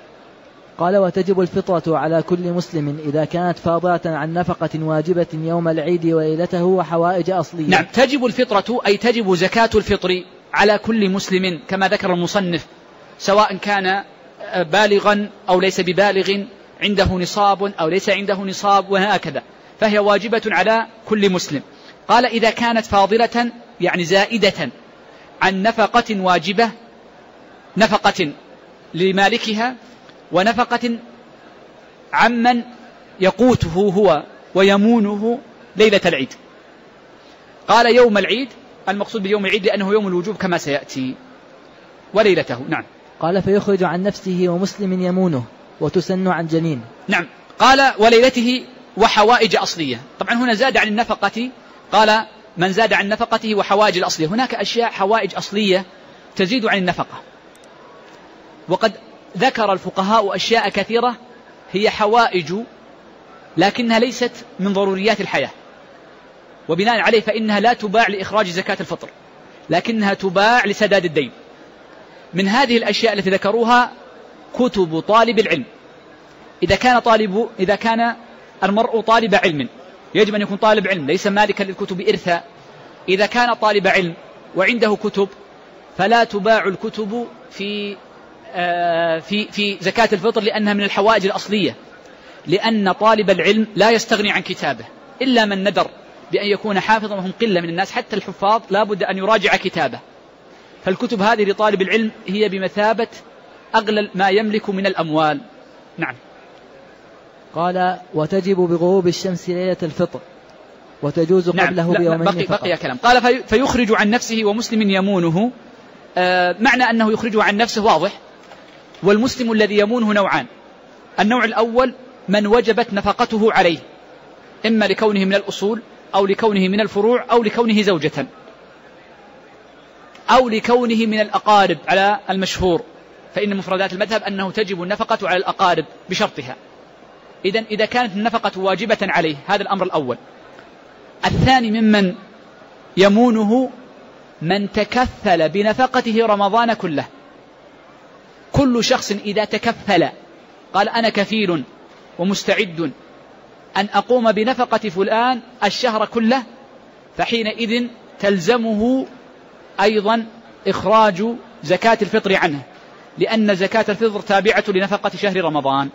قال وتجب الفطرة على كل مسلم إذا كانت فاضلة عن نفقة واجبة يوم العيد وليلته وحوائج أصلية. نعم، تجب الفطرة أي تجب زكاة الفطر على كل مسلم كما ذكر المصنف، سواء كان بالغا أو ليس ببالغ، عنده نصاب أو ليس عنده نصاب، وهكذا، فهي واجبة على كل مسلم. قال إذا كانت فاضلة يعني زائدة عن نفقة واجبة، نفقة لمالكها ونفقة عمن يقوته هو ويمونه ليلة العيد. قال يوم العيد، المقصود بيوم العيد لأنه يوم الوجوب كما سيأتي، وليلته. نعم. قال فيخرج عن نفسه ومسلم يمونه وتسن عن جنين. نعم. قال وليلته وحوائج أصلية. طبعا هنا زاد عن النفقة، قال من زاد عن نفقته وحوائج الأصلية. هناك أشياء حوائج أصلية تزيد عن النفقة، وقد ذكر الفقهاء أشياء كثيرة هي حوائج لكنها ليست من ضروريات الحياة، وبناء عليه فإنها لا تباع لإخراج زكاة الفطر، لكنها تباع لسداد الدين. من هذه الأشياء التي ذكروها كتب طالب العلم. إذا كان المرء طالب علم، يجب أن يكون طالب علم ليس مالكا للكتب إرثا. إذا كان طالب علم وعنده كتب فلا تباع الكتب في زكاة الفطر، لأنها من الحوائج الأصلية، لأن طالب العلم لا يستغني عن كتابه إلا من ندر بأن يكون حافظا، وهم قلة من الناس، حتى الحفاظ لا بد أن يراجع كتابه. فالكتب هذه لطالب العلم هي بمثابة أغلى ما يملك من الأموال. نعم. قال وتجب بغروب الشمس ليلة الفطر وتجوز قبله بيومين فقط. بقي كلام. قال فيخرج عن نفسه ومسلم يمونه. معنى أنه يخرجه عن نفسه واضح. والمسلم الذي يمونه نوعان. النوع الأول من وجبت نفقته عليه، إما لكونه من الأصول أو لكونه من الفروع أو لكونه زوجة أو لكونه من الأقارب على المشهور، فإن مفردات المذهب أنه تجب النفقة على الأقارب بشرطها. إذا كانت النفقة واجبة عليه، هذا الأمر الأول. الثاني ممن يمونه من تكفل بنفقته رمضان كله. كل شخص إذا تكفل قال أنا كفيل ومستعد أن أقوم بنفقة فلان الشهر كله، فحينئذ تلزمه أيضا إخراج زكاة الفطر عنه، لأن زكاة الفطر تابعة لنفقة شهر رمضان.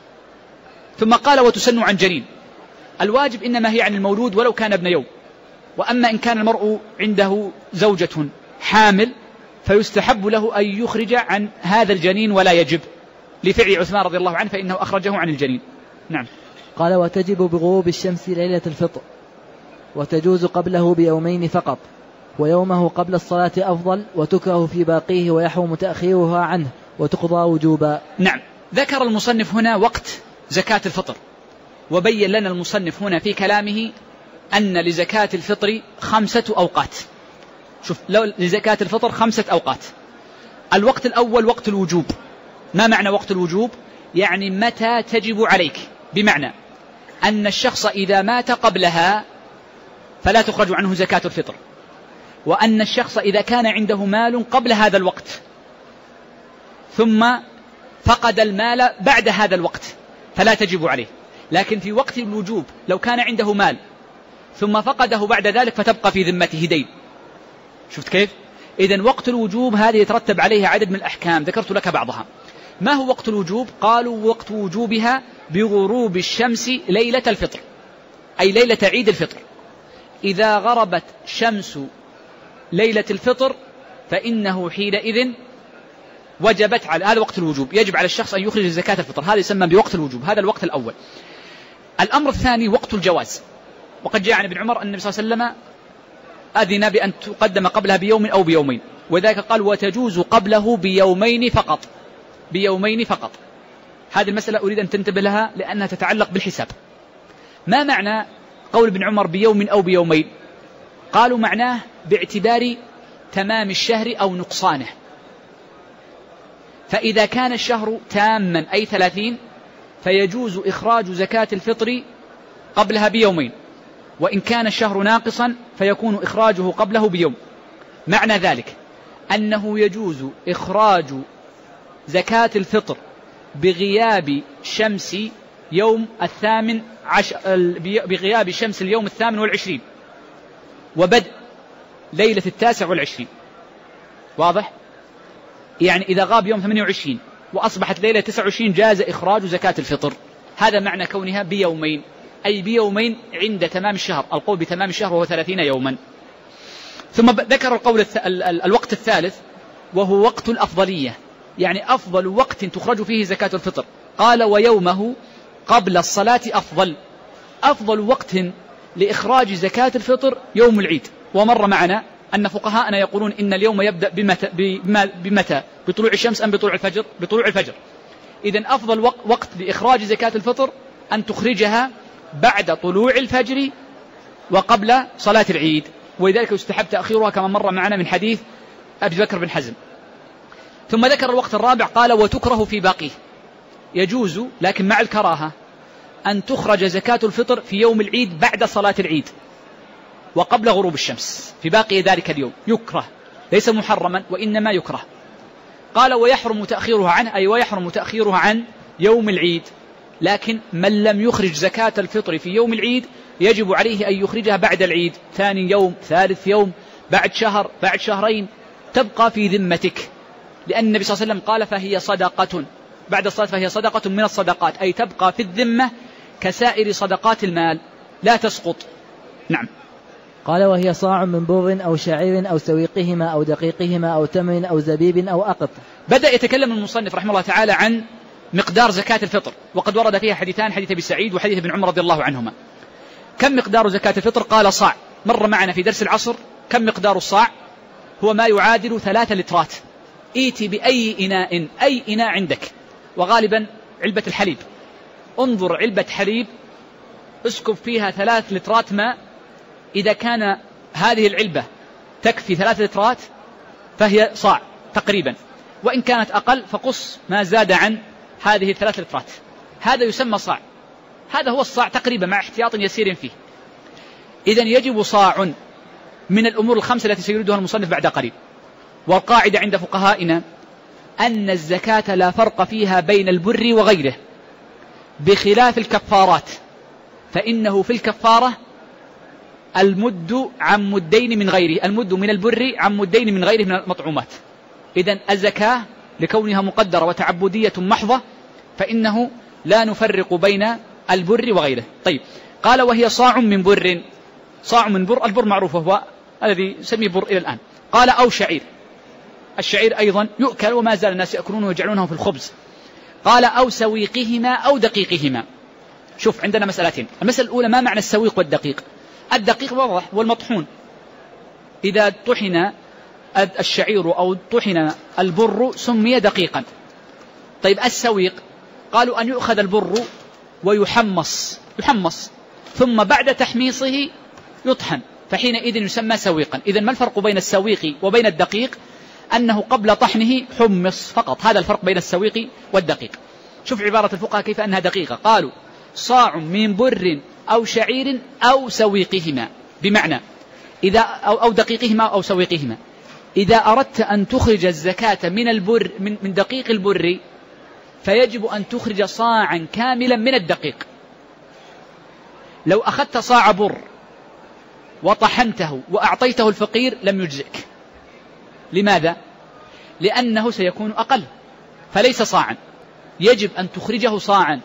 ثم قال وتسن عن جنين. الواجب إنما هي عن المولود ولو كان ابن يوم. وأما إن كان المرء عنده زوجة حامل فيستحب له أن يخرج عن هذا الجنين ولا يجب، لفعل عثمان رضي الله عنه فإنه أخرجه عن الجنين. نعم. قال وتجب بغروب الشمس ليلة الفطر وتجوز قبله بيومين فقط، ويومه قبل الصلاة أفضل، وتكره في باقيه ويحرم تأخيرها عنه وتقضى وجوبا. نعم. ذكر المصنف هنا وقت زكاة الفطر، وبين لنا المصنف هنا في كلامه أن لزكاة الفطر 5 أوقات. شوف، لو لزكاة الفطر 5 أوقات. الوقت الأول وقت الوجوب. ما معنى وقت الوجوب؟ يعني متى تجب عليك، بمعنى أن الشخص إذا مات قبلها فلا تخرج عنه زكاة الفطر، وأن الشخص إذا كان عنده مال قبل هذا الوقت ثم فقد المال بعد هذا الوقت فلا تجب عليه. لكن في وقت الوجوب لو كان عنده مال ثم فقده بعد ذلك فتبقى في ذمته دين. شفت كيف؟ إذن وقت الوجوب هذه يترتب عليها عدد من الأحكام ذكرت لك بعضها. ما هو وقت الوجوب؟ قالوا وقت وجوبها بغروب الشمس ليلة الفطر، أي ليلة عيد الفطر. إذا غربت شمس ليلة الفطر فإنه حينئذ وجبت على هذا وقت الوجوب، يجب على الشخص أن يخرج زكاة الفطر. هذا يسمى بوقت الوجوب، هذا الوقت الأول. الأمر الثاني وقت الجواز، وقد جاء عن ابن عمر أن النبي صلى الله عليه وسلم أذن بأن تقدم قبلها بيوم أو بيومين، وذلك قال وتجوز قبله بيومين فقط. بيومين فقط. هذه المسألة أريد أن تنتبه لها لأنها تتعلق بالحساب. ما معنى قول ابن عمر بيوم أو بيومين؟ قالوا معناه باعتبار تمام الشهر أو نقصانه. فإذا كان الشهر تاما أي 30 فيجوز إخراج زكاة الفطر قبلها بيومين، وإن كان الشهر ناقصا فيكون إخراجه قبله بيوم. معنى ذلك أنه يجوز إخراج زكاة الفطر بغياب شمس يوم بغياب شمس اليوم 28 وبدء ليلة 29. واضح؟ يعني إذا غاب يوم 28 وأصبحت ليلة 29 جاز إخراج زكاة الفطر. هذا معنى كونها بيومين، أي بيومين عند تمام الشهر. القول بتمام الشهر وهو 30 يوما. ثم ذكر القول الوقت الثالث وهو وقت الأفضلية، يعني أفضل وقت تخرج فيه زكاة الفطر. قال ويومه قبل الصلاة أفضل. أفضل وقت لإخراج زكاة الفطر يوم العيد. ومر معنا أن فقهاءنا يقولون إن اليوم يبدأ بمتى؟ بطلوع الشمس أم بطلوع الفجر؟ بطلوع الفجر. إذن أفضل وقت لإخراج زكاة الفطر أن تخرجها بعد طلوع الفجر وقبل صلاة العيد، ولذلك يستحب تأخيرها كما مر معنا من حديث أبي بكر بن حزم. ثم ذكر الوقت الرابع قال وتكره في باقيه، يجوز لكن مع الكراهة أن تخرج زكاة الفطر في يوم العيد بعد صلاة العيد وقبل غروب الشمس في باقي ذلك اليوم، يكره ليس محرما وإنما يكره. قال ويحرم تأخيرها عنه، أي ويحرم تأخيرها عن يوم العيد، لكن من لم يخرج زكاة الفطر في يوم العيد يجب عليه أن يخرجها بعد العيد، ثاني يوم، ثالث يوم، بعد شهر، بعد شهرين، تبقى في ذمتك، لأن النبي صلى الله عليه وسلم قال فهي صدقة بعد الصلاة، فهي صدقة من الصدقات، أي تبقى في الذمة كسائر صدقات المال لا تسقط. نعم. قال وهي صاع من بر أو شعير أو سويقهما أو دقيقهما أو تمر أو زبيب أو أقط. بدأ يتكلم المصنف رحمه الله تعالى عن مقدار زكاة الفطر، وقد ورد فيها حديثان، حديث أبي سعيد وحديث ابن عمر رضي الله عنهما. كم مقدار زكاة الفطر؟ قال صاع، مر معنا في درس العصر. كم مقدار الصاع؟ هو ما يعادل 3 لترات. ائتي بأي إناء، أي إناء عندك، وغالبا علبة الحليب، انظر علبة حليب اسكب فيها 3 لترات ماء، إذا كان هذه العلبة تكفي 3 لترات فهي صاع تقريبا، وإن كانت أقل فقص ما زاد عن هذه 3 لترات، هذا يسمى صاع، هذا هو الصاع تقريبا مع احتياط يسير فيه. إذن يجب صاع من الأمور الخمسة التي سيردها المصنف بعد قليل. والقاعدة عند فقهائنا أن الزكاة لا فرق فيها بين البر وغيره، بخلاف الكفارات، فإنه في الكفارة المد عن مدين من غيره، المد من البر عن مدين من غيره من المطعومات. إذن الزكاة لكونها مقدرة وتعبدية محضة فإنه لا نفرق بين البر وغيره. طيب، قال وهي صاع من بر، صاع من بر، البر معروف وهو الذي يسميه بر إلى الآن. قال أو شعير، الشعير أيضا يؤكل وما زال الناس يأكلونه ويجعلونه في الخبز. قال أو سويقهما أو دقيقهما. شوف عندنا مسألتين، المسألة الأولى ما معنى السويق والدقيق؟ الدقيق واضح والمطحون، إذا طحن الشعير أو طحن البر سمي دقيقا. طيب السويق قالوا أن يؤخذ البر ويحمص ثم بعد تحميصه يطحن، فحينئذ يسمى سويقا. إذن ما الفرق بين السويق وبين الدقيق؟ أنه قبل طحنه حمص فقط، هذا الفرق بين السويق والدقيق. شوف عبارة الفقهاء كيف أنها دقيقة، قالوا صاع من بر أو شعير أو سويقهما، بمعنى إذا أو دقيقهما أو سويقهما، إذا أردت أن تخرج الزكاة من البر من دقيق البر فيجب أن تخرج صاعا كاملا من الدقيق. لو أخذت صاع بر وطحنته وأعطيته الفقير لم يجزئك. لماذا؟ لأنه سيكون أقل فليس صاعا، يجب أن تخرجه صاعا.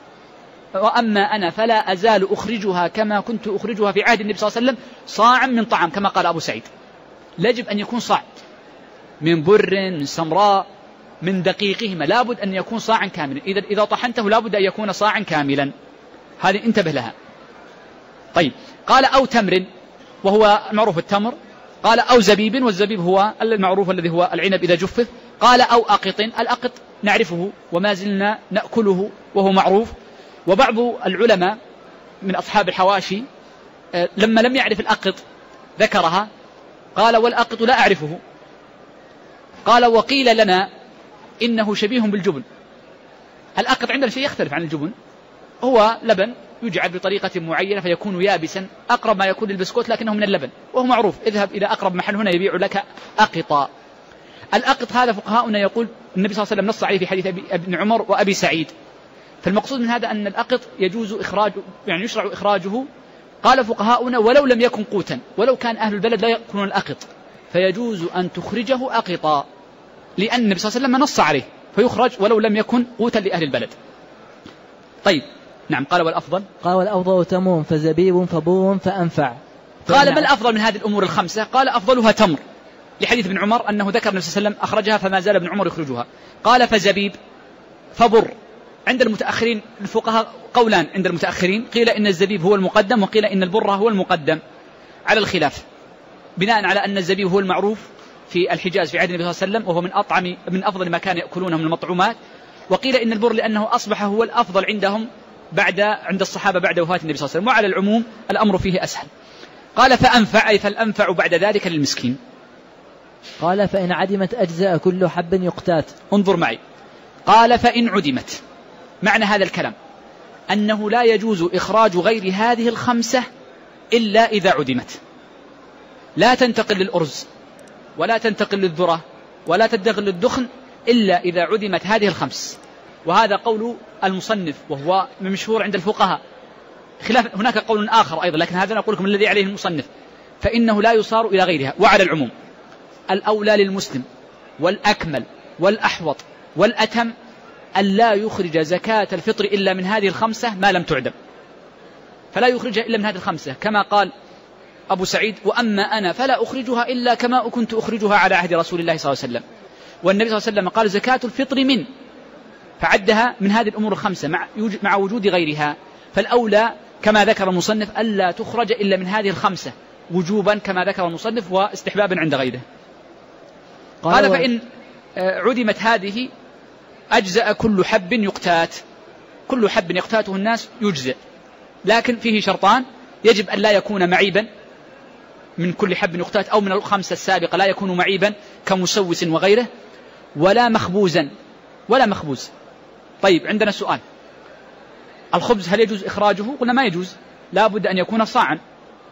وأما أنا فلا أزال أخرجها كما كنت أخرجها في عهد النبي صلى الله عليه وسلم، صاعا من طعام كما قال أبو سعيد. يجب أن يكون صاع من بر، من سمراء، من دقيقهما، لابد أن يكون صاعا كاملا. إذا طحنته لابد أن يكون صاعا كاملا، هذه انتبه لها. طيب، قال أو تمر وهو معروف التمر، قال أو زبيب، والزبيب هو المعروف الذي هو العنب إذا جفف، قال أو أقط، الأقط نعرفه وما زلنا نأكله وهو معروف. وبعض العلماء من أصحاب الحواشي لما لم يعرف الأقط ذكرها، قال والأقط لا أعرفه، قال وقيل لنا إنه شبيه بالجبن. الأقط عندنا شيء يختلف عن الجبن، هو لبن يجعل بطريقة معينة فيكون يابسا أقرب ما يكون للبسكوت لكنه من اللبن وهو معروف، اذهب إلى أقرب محل هنا يبيع لك أقطا. الأقط هذا فقهاؤنا يقول النبي صلى الله عليه وسلم نص عليه في حديث ابن عمر وأبي سعيد. فالمقصود من هذا أن الأقط يجوز إخراجه، يعني يشرع إخراجه. قال فقهاؤنا ولو لم يكن قوتا، ولو كان أهل البلد لا يأكلون الأقط فيجوز أن تخرجه أقطا، لأن النبي صلى الله عليه وسلم نص عليه فيخرج ولو لم يكن قوتا لأهل البلد. طيب، نعم. قال والأفضل، قال والأفضل تمر فزبيب فبور فأنفع. قال ما الأفضل من هذه الأمور الخمسة؟ قال أفضلها تمر، لحديث ابن عمر أنه ذكر النبي صلى الله عليه وسلم أخرجها فما زال ابن عمر يخرجها. قال فزبيب فبر. عند المتأخرين الفقهاء قولان، عند المتأخرين قيل إن الزبيب هو المقدم وقيل إن البر هو المقدم على الخلاف، بناء على أن الزبيب هو المعروف في الحجاز في عهد النبي صلى الله عليه وسلم وهو من أفضل ما كان يأكلونه من المطعومات، وقيل إن البر لأنه أصبح هو الأفضل عندهم عند الصحابة بعد وفاة النبي صلى الله عليه وسلم، وعلى العموم الأمر فيه أسهل. قال فأنفع، أي فالأنفع بعد ذلك للمسكين. قال فإن عدمت أجزاء كل حب يقتات. انظر معي، قال فإن عدمت، معنى هذا الكلام أنه لا يجوز إخراج غير هذه الخمسة إلا إذا عدمت. لا تنتقل للأرز ولا تنتقل للذرة ولا تنتقل للدخن إلا إذا عدمت هذه الخمس. وهذا قول المصنف وهو مشهور عند الفقهاء، خلاف هناك قول آخر أيضا، لكن هذا نقول لكم الذي عليه المصنف، فإنه لا يصار إلى غيرها. وعلى العموم الأولى للمسلم والأكمل والأحوط والأتم أن لا يخرج زكاة الفطر إلا من هذه الخمسة ما لم تعدم، فلا يخرجها إلا من هذه الخمسة، كما قال أبو سعيد: وأما أنا فلا أخرجها إلا كما كنت أخرجها على عهد رسول الله صلى الله عليه وسلم. والنبي صلى الله عليه وسلم قال: زكاة الفطر من، فعدها من هذه الأمور الخمسة مع وجود غيرها. فالأولى كما ذكر المصنف ألا تخرج إلا من هذه الخمسة وجوبا كما ذكر المصنف، واستحبابا عند غيره. قال فإن عدمت هذه أجزأ كل حب يقتات، كل حب يقتاته الناس يجزئ، لكن فيه شرطان: يجب أن لا يكون معيبا من كل حب يقتات، أو من الخمسة السابقة لا يكون معيبا كمسوس وغيره، ولا مخبوزا ولا مخبوز. طيب عندنا سؤال: الخبز هل يجوز إخراجه؟ قلنا ما يجوز، لا بد أن يكون صاعا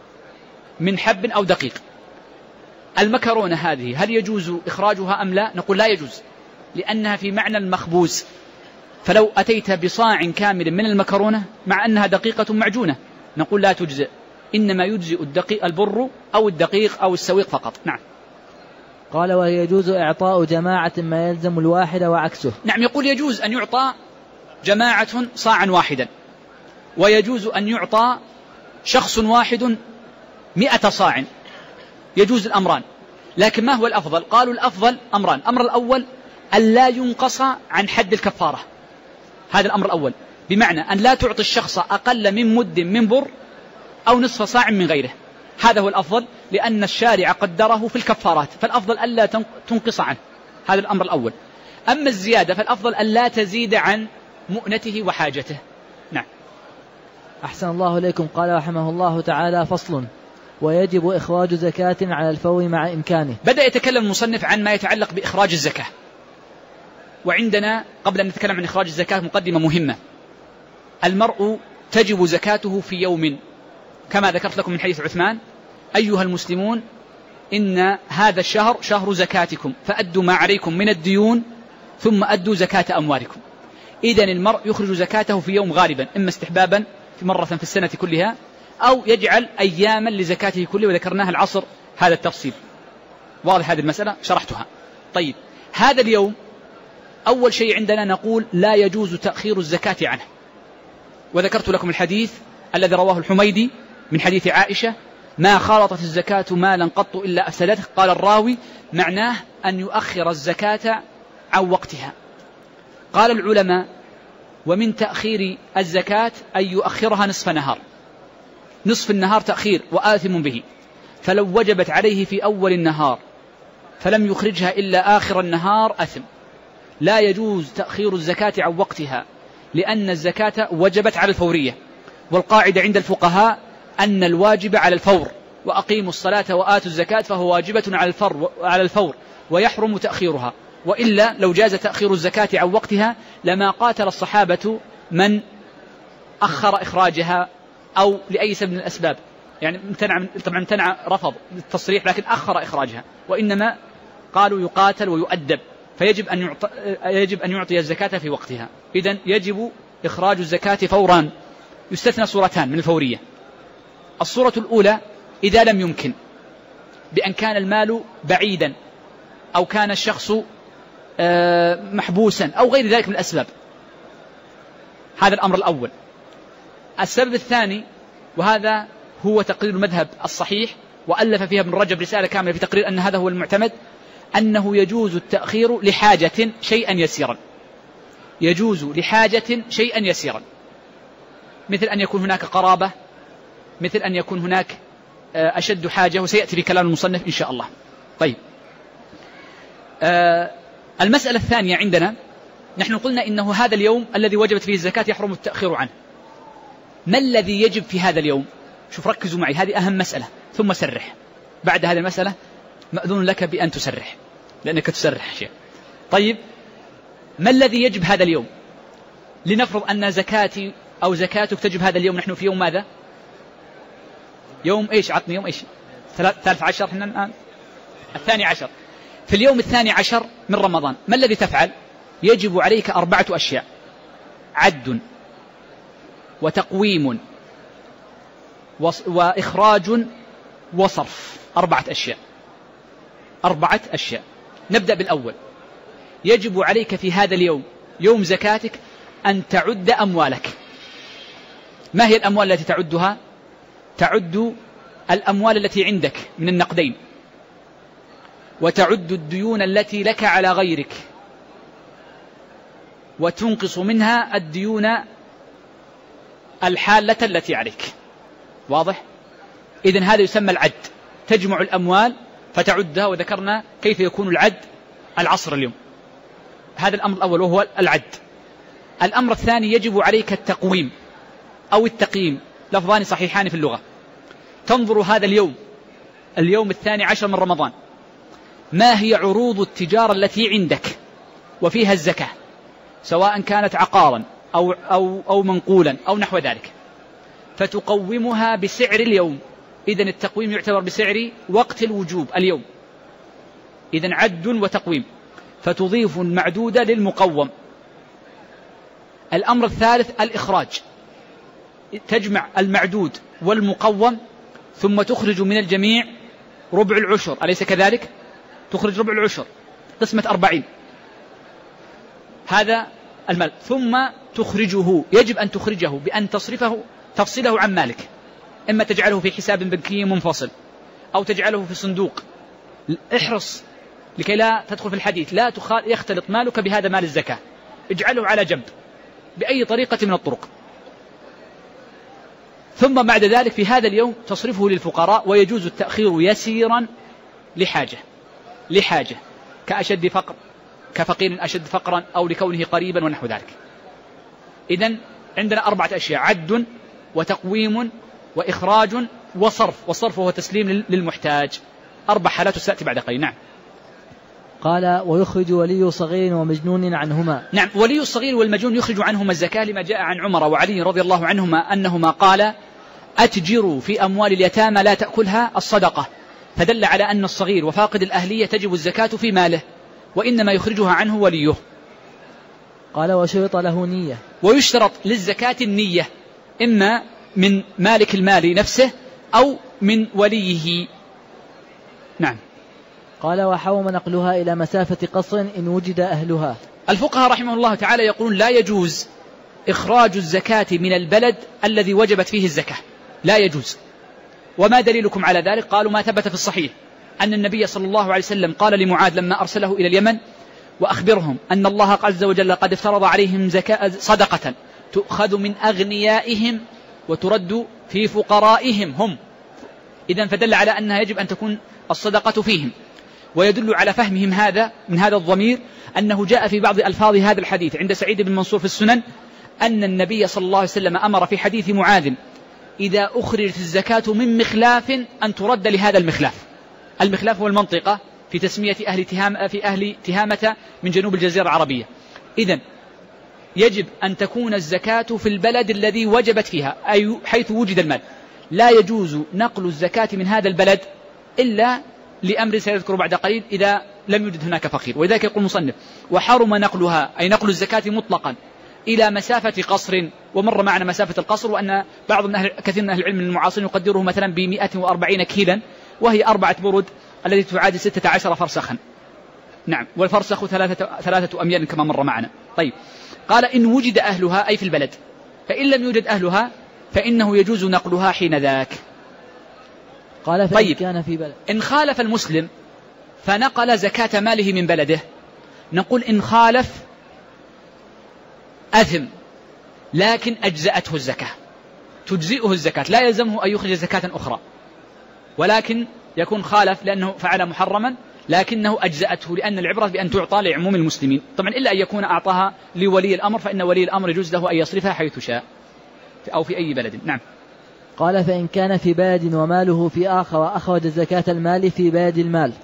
من حب أو دقيق. المكرونة هذه هل يجوز إخراجها أم لا؟ نقول لا يجوز، لأنها في معنى المخبوز، فلو أتيت بصاع كامل من المكرونة مع أنها دقيقة معجونة نقول لا تجزئ، إنما يجزئ البر أو الدقيق أو السويق فقط. نعم. قال ويجوز إعطاء جماعة ما يلزم الواحد وعكسه. نعم، يقول يجوز أن يعطى جماعة صاعا واحدا، ويجوز أن يعطى شخص واحد 100 صاع، يجوز الأمران. لكن ما هو الأفضل؟ قالوا الأفضل أمران: الأمر الأول أن لا ينقص عن حد الكفارة، هذا الأمر الأول، بمعنى أن لا تعطي الشخص أقل من مد من بر أو نصف صاع من غيره، هذا هو الأفضل، لأن الشارع قدره في الكفارات، فالأفضل أن لا تنقص عنه، هذا الأمر الأول. أما الزيادة فالأفضل أن لا تزيد عن مؤنته وحاجته. نعم. أحسن الله إليكم. قال رحمه الله تعالى: فصل: ويجب إخراج زكاة على الفور مع إمكانه. بدأ يتكلم المصنف عن ما يتعلق بإخراج الزكاة، وعندنا قبل أن نتكلم عن إخراج الزكاة مقدمة مهمة: المرء تجب زكاته في يوم، كما ذكرت لكم من حديث عثمان: أيها المسلمون إن هذا الشهر شهر زكاتكم فأدوا ما عليكم من الديون ثم أدوا زكاة أموالكم. إذن المرء يخرج زكاته في يوم غالبا، إما استحبابا في مرة في السنة كلها، أو يجعل أياما لزكاته كله، وذكرناها العصر هذا التفصيل. واضح هذه المسألة؟ شرحتها. طيب هذا اليوم أول شيء عندنا نقول لا يجوز تأخير الزكاة عنه، وذكرت لكم الحديث الذي رواه الحميدي من حديث عائشة: ما خالطت الزكاة مالا قط إلا أفسدته. قال الراوي: معناه أن يؤخر الزكاة عن وقتها. قال العلماء: ومن تأخير الزكاة أن يؤخرها نصف نهار، نصف النهار تأخير وآثم به، فلو وجبت عليه في أول النهار فلم يخرجها إلا آخر النهار أثم. لا يجوز تأخير الزكاة عن وقتها، لأن الزكاة وجبت على الفورية، والقاعدة عند الفقهاء أن الواجب على الفور، وأقيموا الصلاة وآتوا الزكاة، فهو واجبة على الفور ويحرم تأخيرها. وإلا لو جاز تأخير الزكاة عن وقتها لما قاتل الصحابة من أخر إخراجها أو لأي سبب من الأسباب، يعني طبعا امتنع رفض التصريح لكن أخر إخراجها، وإنما قالوا يقاتل ويؤدب، فيجب أن يعطي الزكاة في وقتها. إذن يجب إخراج الزكاة فورا. يستثنى صورتان من الفورية: الصورة الأولى إذا لم يمكن، بأن كان المال بعيدا أو كان الشخص محبوسا أو غير ذلك من الأسباب، هذا الأمر الأول. السبب الثاني، وهذا هو تقرير المذهب الصحيح، وألف فيها ابن رجب رسالة كاملة في تقرير أن هذا هو المعتمد، أنه يجوز التأخير لحاجة شيئا يسيرا، يجوز لحاجة شيئا يسيرا، مثل أن يكون هناك قرابة، مثل أن يكون هناك أشد حاجة، وسيأتي في كلام المصنف إن شاء الله. طيب المسألة الثانية عندنا، نحن قلنا إنه هذا اليوم الذي وجبت فيه الزكاة يحرم التأخير عنه. ما الذي يجب في هذا اليوم؟ شوف ركزوا معي، هذه أهم مسألة، ثم سرح بعد هذه المسألة مأذون لك بأن تسرح، لأنك تسرح شيء. طيب، ما الذي يجب هذا اليوم؟ لنفرض أن زكاتي أو زكاتك تجب هذا اليوم. نحن في يوم ماذا؟ يوم إيش؟ عطني يوم إيش؟ 13 احنا الآن 12. في اليوم 12 من رمضان ما الذي تفعل؟ يجب عليك 4 أشياء: عد، وتقويم، وإخراج، وصرف. 4 أشياء. 4 أشياء. نبدأ بالأول. يجب عليك في هذا اليوم، يوم زكاتك، أن تعد أموالك. ما هي الأموال التي تعدها؟ تعد الأموال التي عندك من النقدين، وتعد الديون التي لك على غيرك، وتنقص منها الديون الحالة التي عليك. واضح؟ إذن هذا يسمى العد. تجمع الأموال فتعدها، وذكرنا كيف يكون العد العصر اليوم. هذا الأمر الأول وهو العد. الأمر الثاني يجب عليك التقويم أو التقييم، لفظان صحيحان في اللغة. تنظر هذا اليوم 12 من رمضان، ما هي عروض التجارة التي عندك وفيها الزكاة، سواء كانت عقارا أو منقولا أو نحو ذلك، فتقومها بسعر اليوم. إذن التقويم يعتبر بسعر وقت الوجوب اليوم. إذن عد وتقويم، فتضيف المعدود للمقوم. الأمر الثالث الإخراج. تجمع المعدود والمقوم، ثم تخرج من الجميع ربع العشر، أليس كذلك؟ تخرج ربع العشر، قسمة 40، هذا المال. ثم تخرجه، يجب أن تخرجه بأن تفصله عن مالك، إما تجعله في حساب بنكي منفصل أو تجعله في صندوق. احرص لكي لا تدخل في الحديث، لا يختلط مالك بهذا مال الزكاة، اجعله على جنب بأي طريقة من الطرق. ثم بعد ذلك في هذا اليوم تصرفه للفقراء، ويجوز التأخير يسيرا لحاجة كأشد فقر، كفقير أشد فقرا، أو لكونه قريبا ونحو ذلك. إذن عندنا 4 أشياء: عد، وتقويم، وإخراج، وصرف. والصرف هو تسليم للمحتاج. 4 حالات ستأتي بعد قليل. نعم. قال: ويخرج ولي صغير ومجنون عنهما. نعم، ولي الصغير والمجنون يخرج عنهما الزكاة، لما جاء عن عمر وعلي رضي الله عنهما أنهما قال: أتجروا في أموال اليتامى لا تأكلها الصدقة. فدل على أن الصغير وفاقد الأهلية تجب الزكاة في ماله، وإنما يخرجها عنه وليه. قال: وشرط له نية. ويشترط للزكاة النية، إما من مالك المال نفسه أو من وليه. نعم. قال: وحرم نقلها إلى مسافة قصر إن وجد أهلها. الفقهاء رحمه الله تعالى يقولون لا يجوز إخراج الزكاة من البلد الذي وجبت فيه الزكاة، لا يجوز. وما دليلكم على ذلك؟ قالوا: ما ثبت في الصحيح أن النبي صلى الله عليه وسلم قال لمعاذ لما أرسله إلى اليمن: وأخبرهم أن الله عز وجل قد افترض عليهم صدقة تؤخذ من أغنيائهم وترد في فقرائهم هم. إذن فدل على أنها يجب أن تكون الصدقة فيهم. ويدل على فهمهم هذا من هذا الضمير أنه جاء في بعض ألفاظ هذا الحديث عند سعيد بن منصور في السنن أن النبي صلى الله عليه وسلم أمر في حديث معاذ: إذا أخرجت الزكاة من مخلاف أن ترد لهذا المخلاف. المخلاف هو المنطقة في تسمية أهل تهامة من جنوب الجزيرة العربية. إذن يجب أن تكون الزكاة في البلد الذي وجبت فيها، أي حيث وجد المال. لا يجوز نقل الزكاة من هذا البلد إلا لأمر سيذكر بعد قليل، إذا لم يوجد هناك فقير. ولذلك يقول المصنف: وحرم نقلها، أي نقل الزكاة مطلقا، إلى مسافة قصر. ومر معنا مسافة القصر، وأن كثير من أهل العلم المعاصرين يقدره مثلا ب140 كيلا، وهي 4 برد التي تعادل 16 فرسخا. نعم، والفرسخ 3 أميال كما مر معنا. طيب، قال: إن وجد أهلها، أي في البلد. فإن لم يوجد أهلها فإنه يجوز نقلها حين ذاك. قال: طيب، كان في بلد. إن خالف المسلم فنقل زكاة ماله من بلده، نقول إن خالف أثم، لكن أجزأته الزكاة، تجزئه الزكاة، لا يلزمه أن يخرج زكاة أخرى، ولكن يكون خالف لأنه فعل محرما، لكنه أجزأته، لأن العبرة بأن تعطى لعموم المسلمين طبعا، إلا أن يكون أعطاها لولي الأمر، فإن ولي الأمر يجوز له أن يصرفها حيث شاء أو في أي بلد. نعم. قال: فإن كان في بلد وماله في آخر أخرج زكاة المال في بلد المال.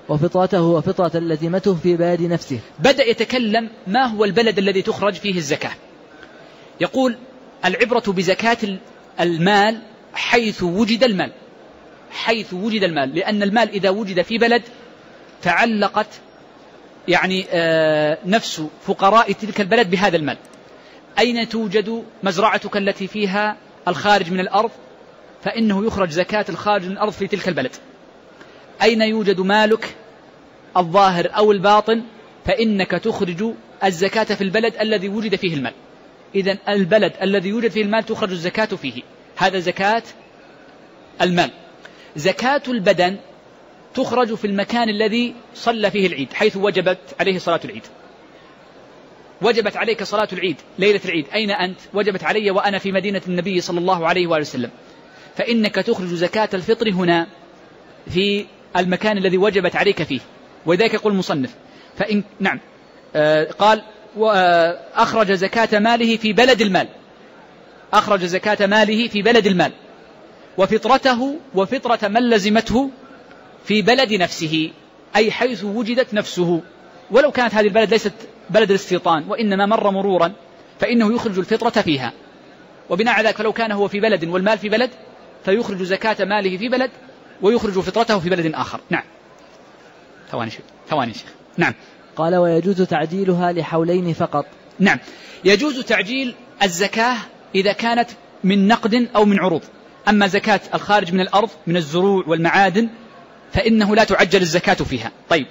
وفطرته وفطرة لزمته في بلد نفسه. بدأ يتكلم ما هو البلد الذي تخرج فيه الزكاة. يقول العبرة بزكاة المال حيث وجد المال، حيث وجد المال، لأن المال إذا وجد في بلد تعلقت يعني نفس فقراء تلك البلد بهذا المال. أين توجد مزرعتك التي فيها الخارج من الأرض فإنه يخرج زكاة الخارج من الأرض في تلك البلد. أين يوجد مالك الظاهر أو الباطن فإنك تخرج الزكاة في البلد الذي وجد فيه المال. إذن البلد الذي يوجد فيه المال تخرج الزكاة فيه، هذا زكاة المال. زكاة البدن تخرج في المكان الذي صلى فيه العيد، حيث وجبت عليه صلاة العيد. وجبت عليك صلاة العيد ليلة العيد، أين أنت؟ وجبت علي وأنا في مدينة النبي صلى الله عليه وآله وسلم، فإنك تخرج زكاة الفطر هنا في المكان الذي وجبت عليك فيه. وذلك يقول المصنف فإن نعم قال أخرج زكاة ماله في بلد المال، أخرج زكاة ماله في بلد المال، وفطرته وفطرة من لزمته في بلد نفسه، أي حيث وجدت نفسه، ولو كانت هذه البلد ليست بلد الاستيطان وإنما مر مرورا فإنه يخرج الفطرة فيها. وبناء على ذلك فلو كان هو في بلد والمال في بلد فيخرج زكاة ماله في بلد ويخرج فطرته في بلد آخر. نعم ثواني شيخ. نعم. قال ويجوز تعجيلها لحولين فقط. نعم يجوز تعجيل الزكاة إذا كانت من نقد أو من عروض. أما زكاة الخارج من الأرض من الزروع والمعادن فإنه لا تعجل الزكاة فيها. طيب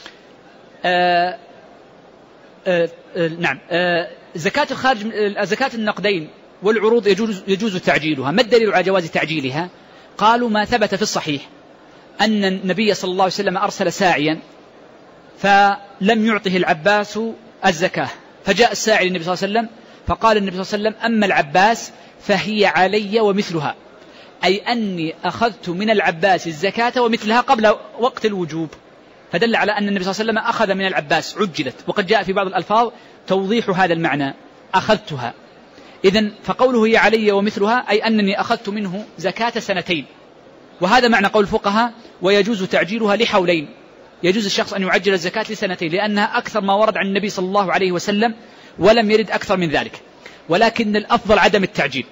نعم زكاة الخارج زكاة النقدين والعروض يجوز تعجيلها. ما الدليل على جواز تعجيلها؟ قالوا ما ثبت في الصحيح أن النبي صلى الله عليه وسلم أرسل ساعيا فلم يعطه العباس الزكاة، فجاء الساعي للنبي صلى الله عليه وسلم فقال النبي صلى الله عليه وسلم أما العباس فهي علي ومثلها، أي أني أخذت من العباس الزكاة ومثلها قبل وقت الوجوب، فدل على أن النبي صلى الله عليه وسلم أخذ من العباس عجلت. وقد جاء في بعض الألفاظ توضيح هذا المعنى أخذتها. إذن فقوله هي علي ومثلها أي أنني أخذت منه زكاة سنتين، وهذا معنى قول الفقهاء ويجوز تعجيلها لحولين. يجوز الشخص أن يعجل الزكاة لسنتين لأنها أكثر ما ورد عن النبي صلى الله عليه وسلم ولم يرد أكثر من ذلك، ولكن الأفضل عدم التعجيل.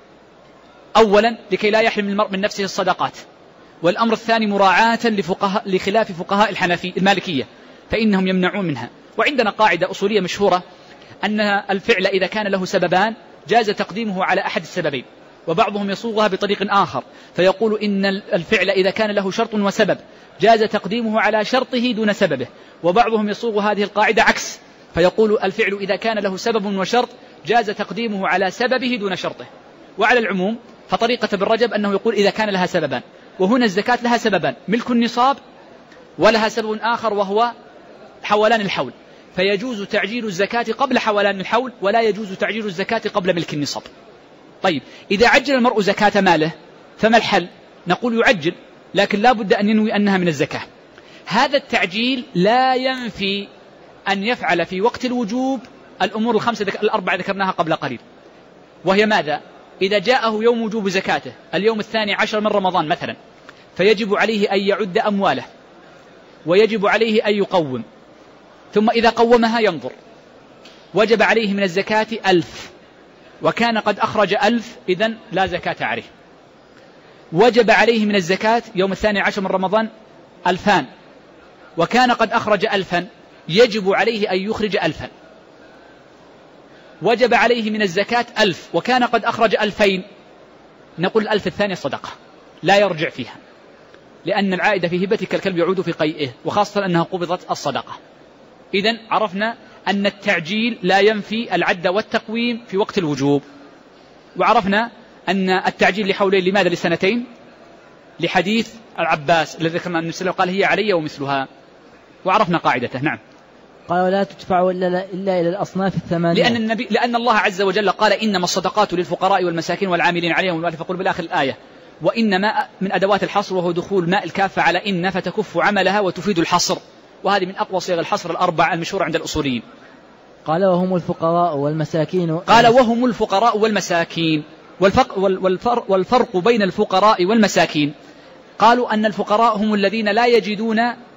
أولا لكي لا يحرم المرء من نفسه الصدقات، والأمر الثاني مراعاة لخلاف فقهاء المالكية فإنهم يمنعون منها. وعندنا قاعدة أصولية مشهورة أن الفعل إذا كان له سببان جاز تقديمه على أحد السببين، وبعضهم يصوغها بطريق آخر فيقول إن الفعل إذا كان له شرط وسبب جاز تقديمه على شرطه دون سببه، وبعضهم يصوغ هذه القاعدة عكس فيقول الفعل إذا كان له سبب وشرط جاز تقديمه على سببه دون شرطه. وعلى العموم فطريقة ابن رجب أنه يقول إذا كان لها سببان، وهنا الزكاة لها سببان ملك النصاب ولها سبب آخر وهو حولان الحول، فيجوز تعجيل الزكاة قبل حولان الحول ولا يجوز تعجيل الزكاة قبل ملك النصاب. طيب إذا عجل المرء زكاة ماله فما الحل؟ نقول يعجل لكن لا بد أن ينوي أنها من الزكاة. هذا التعجيل لا ينفي أن يفعل في وقت الوجوب الأمور الأربعة ذكرناها قبل قليل، وهي ماذا؟ إذا جاءه يوم وجوب زكاته اليوم 12 من رمضان مثلا فيجب عليه أن يعد أمواله ويجب عليه أن يقوم، ثم إذا قومها ينظر وجب عليه من الزكاة 1000 وكان قد أخرج 1000 إذن لا زكاة عليه. وجب عليه من الزكاة يوم 12 من رمضان 2000 وكان قد أخرج 1000 يجب عليه أن يخرج 1000. وجب عليه من الزكاة 1000 وكان قد أخرج 2000 نقول 1000 الثانية صدقة لا يرجع فيها، لأن العائد في هبتك الكلب يعود في قيئه، وخاصة أنها قبضت الصدقة. إذن عرفنا أن التعجيل لا ينفي العد والتقويم في وقت الوجوب، وعرفنا أن التعجيل لحولين لماذا لسنتين؟ لحديث العباس الذي ذكرنا أن النبي قال هي علي ومثلها، وعرفنا قاعدته. نعم. قال ولا تدفع إلا إلى الأصناف الثمانية، لأن الله عز وجل قال إنما الصدقات للفقراء والمساكين والعاملين عليهم والمؤلفة قلوبهم إلى آخر الآية، وإنما من أدوات الحصر وهو دخول ماء الكافة على إن فتكف عملها وتفيد الحصر، وهذه من أقوى صيغ الحصر الأربع المشهورة عند الأصوليين. قال وهم الفقراء والمساكين. قال وهم الفقراء والمساكين. والفرق بين الفقراء والمساكين قالوا أن الفقراء هم الذين لا يجدون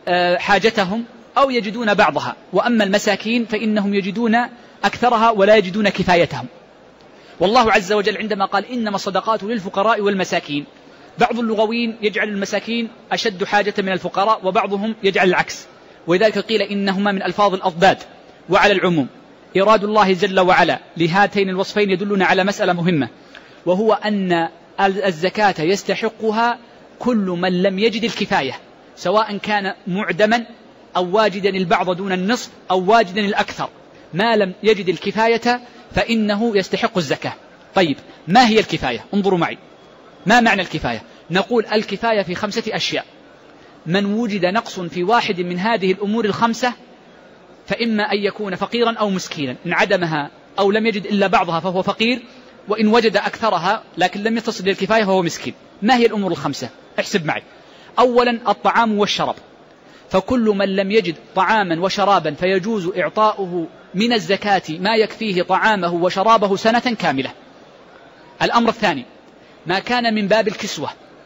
حاجتهم أو يجدون بعضها، وأما المساكين فإنهم يجدون أكثرها ولا يجدون كفايتهم. والله عز وجل عندما قال إنما الصدقات للفقراء والمساكين، بعض اللغويين يجعل المساكين أشد حاجة من الفقراء، وبعضهم يجعل العكس، ولذلك قيل إنهما من ألفاظ الأضداد. وعلى العموم إراد الله جل وعلا لهاتين الوصفين يدلون على مسألة مهمة، وهو أن الزكاة يستحقها كل من لم يجد الكفاية، سواء كان معدما أو واجدا البعض دون النصف أو واجدا الأكثر، ما لم يجد الكفاية فإنه يستحق الزكاة. طيب، ما هي الكفاية؟ انظروا معي، ما معنى الكفاية؟ نقول الكفاية في 5 أشياء. من وجد نقص في واحد من هذه الأمور الخمسة فإما أن يكون فقيرا أو مسكينا، إن عدمها أو لم يجد إلا بعضها فهو فقير، وإن وجد أكثرها لكن لم يتصل للكفاية فهو مسكين. ما هي الأمور الخمسة؟ احسب معي. أولا الطعام والشراب، فكل من لم يجد طعاما وشرابا فيجوز إعطاؤه من الزكاة ما يكفيه طعامه وشرابه سنة كاملة. الأمر الثاني ما كان من باب الكسوة،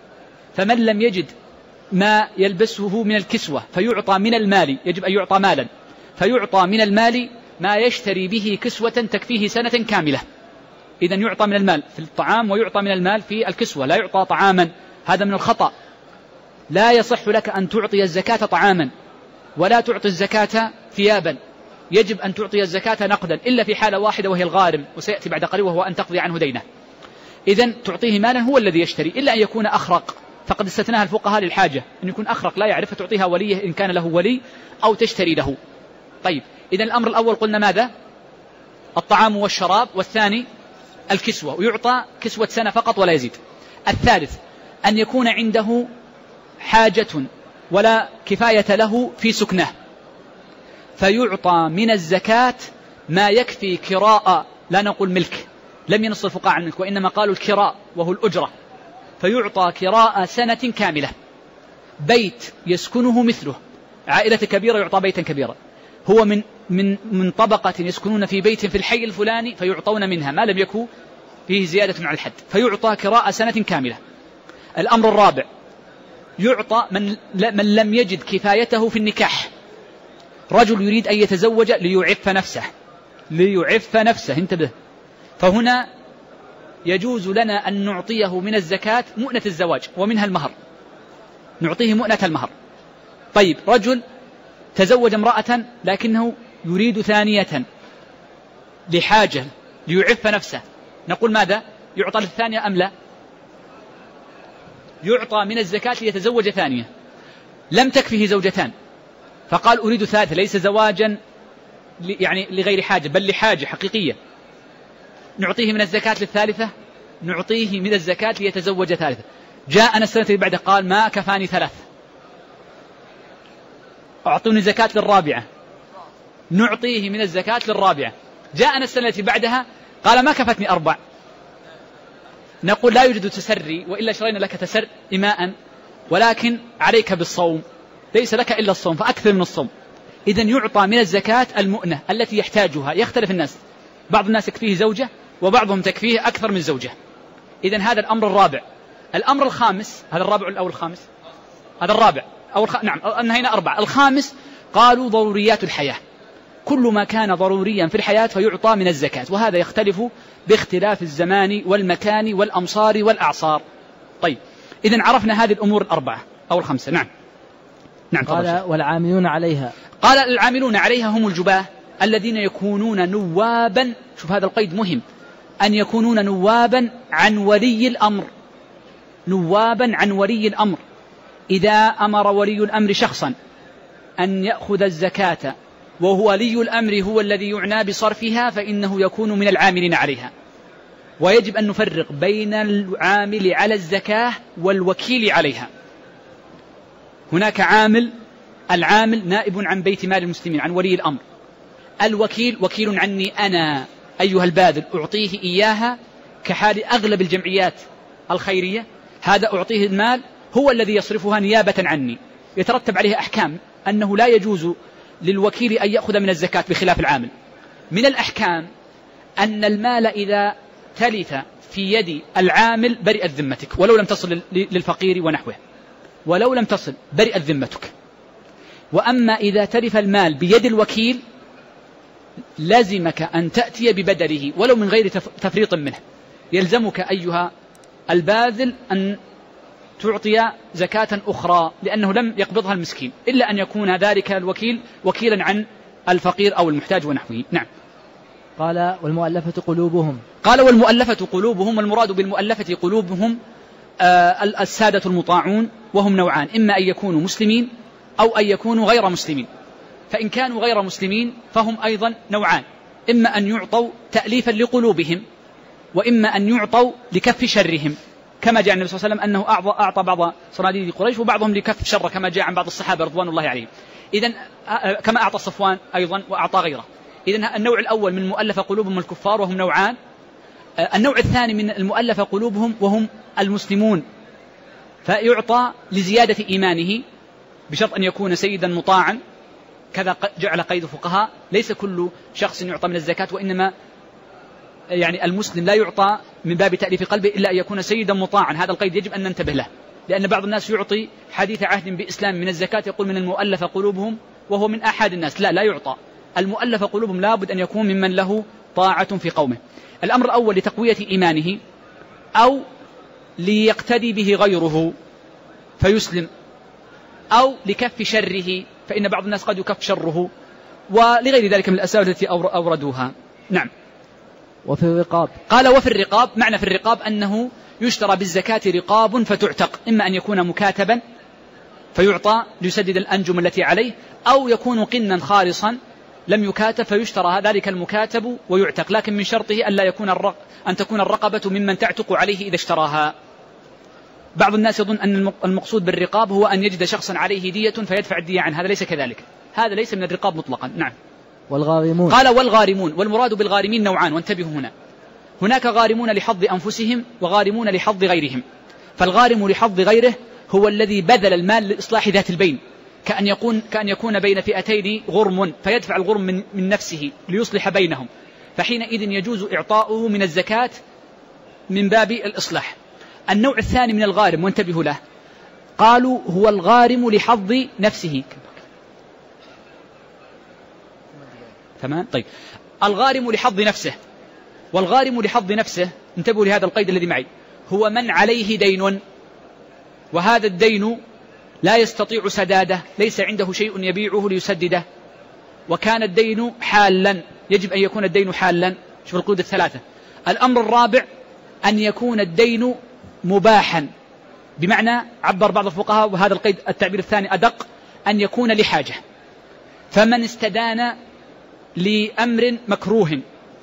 فمن لم يجد ما يلبسه من الكسوة فيعطى من المال، يجب أن يعطى مالا، فيعطى من المال ما يشتري به كسوة تكفيه سنة كاملة. إذن يعطى من المال في الطعام ويعطى من المال في الكسوة، لا يعطى طعاما، هذا من الخطأ. لا يصح لك أن تعطي الزكاة طعاما ولا تعطي الزكاة ثيابا، يجب أن تعطي الزكاة نقدا، إلا في حالة واحدة وهي الغارم، وسيأتي بعد قليل، وهو أن تقضي عنه دينه. إذن تعطيه مالا هو الذي يشتري، إلا أن يكون أخرق، فقد استثناها الفقهاء للحاجة، أن يكون أخرق لا يعرف تعطيها وليه إن كان له ولي، أو تشتري له. طيب، إذن الأمر الأول قلنا ماذا؟ الطعام والشراب، والثاني الكسوة، ويعطى كسوة سنة فقط ولا يزيد. الثالث أن يكون عنده حاجة ولا كفاية له في سكنه، فيعطى من الزكاة ما يكفي كراء، لا نقول ملك، لم ينص الفقهاء عن الملك، وإنما قالوا الكراء وهو الأجرة، فيعطى كراء سنة كاملة. بيت يسكنه مثله، عائلة كبيرة يعطى بيتا كبيرا، هو من طبقة يسكنون في بيت في الحي الفلاني فيعطون منها ما لم يكن فيه زيادة على الحد، فيعطى كراء سنة كاملة. الأمر الرابع يعطى من لم يجد كفايته في النكاح، رجل يريد أن يتزوج ليعف نفسه، انتبه، فهنا يجوز لنا أن نعطيه من الزكاة مؤنة الزواج ومنها المهر، نعطيه مؤنة المهر. طيب، رجل تزوج امرأة لكنه يريد ثانية لحاجة ليعف نفسه، نقول ماذا؟ يعطى للثانية أم لا؟ يعطى من الزكاة ليتزوج ثانية، لم تكفه زوجتان فقال أريد ثالثة، ليس زواجا يعني لغير حاجة بل لحاجة حقيقية، نعطيه من الزكاة للثالثة، نعطيه من الزكاة ليتزوج ثالثة. جاءنا السنة اللي بعدها قال ما كفاني 3، أعطوني زكاة للرابعة، نعطيه من الزكاة للرابعة. جاءنا السنة التي بعدها قال ما كفتني 4، نقول لا يوجد تسري، وإلا شرينا لك تسر إماء، ولكن عليك بالصوم، ليس لك إلا الصوم فأكثر من الصوم. إذن يعطى من الزكاة المؤنة التي يحتاجها، يختلف الناس، بعض الناس يكفيه زوجة وبعضهم تكفيه أكثر من زوجة. إذن هذا الأمر الرابع. الأمر الخامس، هذا الرابع أو الخامس؟ هذا الرابع أو نعم، أنهينا 4. الخامس قالوا ضروريات الحياة، كل ما كان ضروريا في الحياة فيعطى من الزكاة، وهذا يختلف باختلاف الزمان والمكان والأمصار والأعصار. طيب، إذن عرفنا هذه الأمور 4 أو 5. نعم. قال والعاملون عليها، قال العاملون عليها هم الجباه الذين يكونون نوابا، شوف هذا القيد مهم، أن يكونون نوابا عن ولي الأمر، نوابا عن ولي الأمر. إذا أمر ولي الأمر شخصا أن يأخذ الزكاة وهو ولي الأمر هو الذي يعنى بصرفها فإنه يكون من العاملين عليها. ويجب أن نفرق بين العامل على الزكاة والوكيل عليها. هناك عامل، العامل نائب عن بيت مال المسلمين، عن ولي الأمر. الوكيل وكيل عني أنا أيها الباذل، أعطيه إياها كحال أغلب الجمعيات الخيرية، هذا أعطيه المال هو الذي يصرفها نيابة عني، يترتب عليه أحكام أنه لا يجوز للوكيل أن يأخذ من الزكاة بخلاف العامل. من الأحكام أن المال إذا تلف في يد العامل برئت ذمتك، ولو لم تصل للفقير ونحوه، ولو لم تصل برئت ذمتك. وأما إذا تلف المال بيد الوكيل لازمك أن تأتي ببدله ولو من غير تفريط منه. يلزمك أيها الباذل أن تعطي زكاة أخرى لأنه لم يقبضها المسكين إلا أن يكون ذلك الوكيل وكيلا عن الفقير أو المحتاج ونحوه. نعم. قال والمؤلفة قلوبهم. قال والمؤلفة قلوبهم، والمراد بالمؤلفة قلوبهم السادة المطاعون، وهم نوعان: إما أن يكونوا مسلمين أو أن يكونوا غير مسلمين. فإن كانوا غير مسلمين فهم أيضا نوعان: إما أن يعطوا تأليفا لقلوبهم، وإما أن يعطوا لكف شرهم، كما جاء النبي صلى الله عليه وسلم أنه أعطى بعض صناديد قريش وبعضهم لكف شر، كما جاء عن بعض الصحابة رضوان الله عليهم. إذن كما أعطى صفوان أيضا وأعطى غيره. إذن النوع الأول من المؤلفة قلوبهم الكفار وهم نوعان. النوع الثاني من المؤلفة قلوبهم وهم المسلمون، فيعطى لزيادة إيمانه بشرط أن يكون سيدا مطاعا، كذا جعل قيد فقهاء: ليس كل شخص يعطى من الزكاة، وإنما يعني المسلم لا يعطى من باب تأليف قلبه إلا أن يكون سيدا مطاعا. هذا القيد يجب أن ننتبه له، لأن بعض الناس يعطي حديث عهد بإسلام من الزكاة يقول من المؤلفة قلوبهم وهو من أحد الناس. لا يعطى. المؤلفة قلوبهم لابد أن يكون ممن له طاعة في قومه. الأمر الأول لتقوية إيمانه، أو ليقتدي به غيره فيسلم، أو لكف شره، فإن بعض الناس قد يكف شره، ولغير ذلك من الأسباب التي أوردوها. نعم. وفي الرقاب. قال وفي الرقاب، معنى في الرقاب أنه يشترى بالزكاة رقاب فتعتق، إما أن يكون مكاتبا فيعطى ليسدد الأنجم التي عليه، أو يكون قنا خالصا لم يكاتب فيشترى ذلك المكاتب ويعتق، لكن من شرطه أن تكون الرقبة ممن تعتق عليه إذا اشتراها. بعض الناس يظن أن المقصود بالرقاب هو أن يجد شخصا عليه دية فيدفع الدية عنه، هذا ليس كذلك، هذا ليس من الرقاب مطلقا. نعم. والغارمون. قال والغارمون، والمراد بالغارمين نوعان، وانتبهوا هنا: هناك غارمون لحظ أنفسهم وغارمون لحظ غيرهم. فالغارم لحظ غيره هو الذي بذل المال لإصلاح ذات البين، كأن يكون بين فئتين غرم فيدفع الغرم من نفسه ليصلح بينهم، فحينئذ يجوز إعطاؤه من الزكاة من باب الإصلاح. النوع الثاني من الغارم، وانتبهوا له، قالوا هو الغارم لحظ نفسه. تمام. طيب، الغارم لحظ نفسه. والغارم لحظ نفسه، انتبهوا لهذا القيد الذي معي، هو من عليه دين وهذا الدين لا يستطيع سداده، ليس عنده شيء يبيعه ليسدده، وكان الدين حالا، يجب أن يكون الدين حالا. شوف القيود الثلاثة. الأمر الرابع أن يكون الدين مباحا، بمعنى عبر بعض الفقهاء وهذا القيد التعبير الثاني أدق، أن يكون لحاجة. فمن استدان لأمر مكروه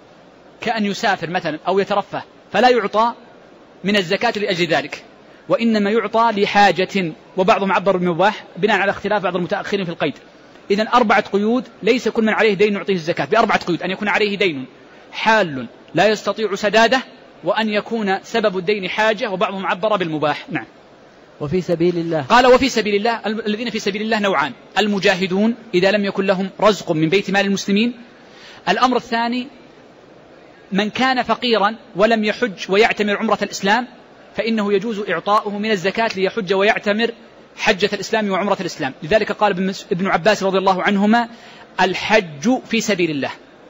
كأن يسافر مثلا أو يترفه فلا يعطى من الزكاة لأجل ذلك، وإنما يعطى لحاجة، وبعضهم عبر بالمباح بناء على اختلاف بعض المتأخرين في القيد. إذن 4 قيود، ليس كل من عليه دين يعطيه الزكاة، ب4 قيود: أن يكون عليه دين حال لا يستطيع سداده، وأن يكون سبب الدين حاجة، وبعضهم عبر بالمباح. نعم. وفي سبيل الله. قال وفي سبيل الله، الذين في سبيل الله نوعان: المجاهدون إذا لم يكن لهم رزق من بيت مال المسلمين. الأمر الثاني من كان فقيرا ولم يحج ويعتمر عمرة الإسلام، فإنه يجوز إعطاؤه من الزكاة ليحج ويعتمر حجة الإسلام وعمرة الإسلام. لذلك قال ابن عباس رضي الله عنهما: الحج في سبيل الله.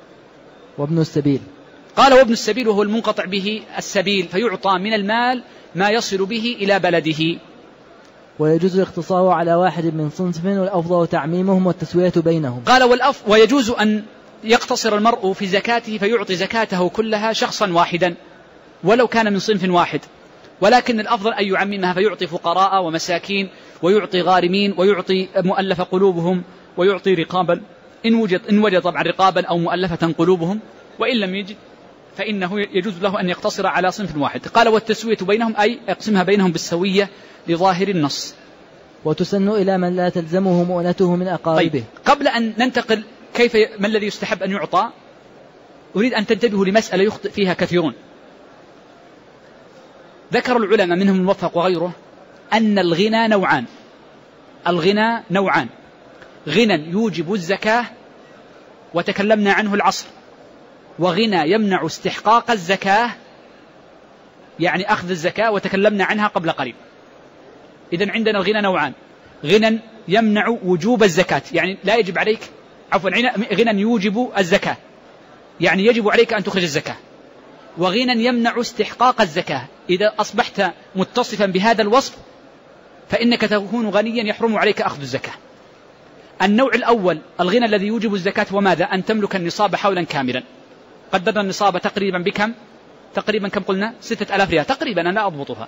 وابن السبيل. قال وابن السبيل وهو المنقطع به السبيل، فيعطى من المال ما يصل به إلى بلده. ويجوز الاقتصار على واحد من صنف، والأفضل تعميمهم والتسوية بينهم. قال ويجوز أن يقتصر المرء في زكاته فيعطي زكاته كلها شخصا واحدا ولو كان من صنف واحد، ولكن الأفضل أن يعممها فيعطي فقراء ومساكين، ويعطي غارمين، ويعطي مؤلف قلوبهم، ويعطي رقابا إن وجد طبعا رقابا أو مؤلفة قلوبهم، وإن لم يجد فإنه يجوز له أن يقتصر على صنف واحد. قال والتسوية بينهم، أي يقسمها بينهم بالسوية لظاهر النص. وتسن إلى من لا تلزمه مؤنته من أقاربه. طيب، قبل أن ننتقل ما الذي يستحب أن يعطى، أريد أن تنتبهوا لمسألة يخطئ فيها كثيرون. ذكر العلماء منهم الموفق وغيره أن الغنى نوعان. الغنى نوعان: غنى يوجب الزكاة وتكلمنا عنه العصر، وغنى يمنع استحقاق الزكاة، يعني أخذ الزكاة، وتكلمنا عنها قبل قليل. إذن عندنا الغنى نوعان: غنى يمنع وجوب الزكاة، يعني لا يجب عليك، عفوا غنى يوجب الزكاة، يعني يجب عليك أن تخرج الزكاة، وغنى يمنع استحقاق الزكاة. إذا أصبحت متصفا بهذا الوصف فإنك تكون غنيا يحرم عليك أخذ الزكاة. النوع الأول الغنى الذي يوجب الزكاة، وماذا؟ أن تملك النصاب حولا كاملا. قدرنا النصاب تقريبا بكم؟ تقريبا كم قلنا؟ 6000 ريال تقريبا، أنا لا أضبطها.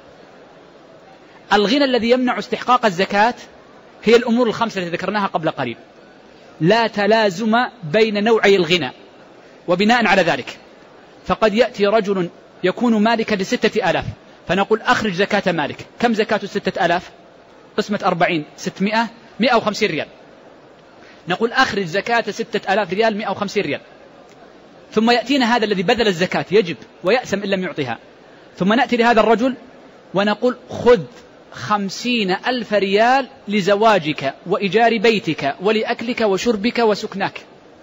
الغنى الذي يمنع استحقاق الزكاة هي الأمور الخمسة التي ذكرناها قبل قليل. لا تلازم بين نوعي الغنى، وبناء على ذلك فقد يأتي رجل يكون مالكا ل6000 فنقول أخرج زكاة مالك. كم زكاة 6000؟ قسمة 40 600 150 ريال. نقول أخرج زكاة 6000 ريال 150 ريال. ثم يأتينا هذا الذي بذل الزكاة يجب ويأسم إن لم يعطيها، ثم نأتي لهذا الرجل ونقول خذ 50,000 ريال لزواجك وإيجار بيتك ولأكلك وشربك وسكناك.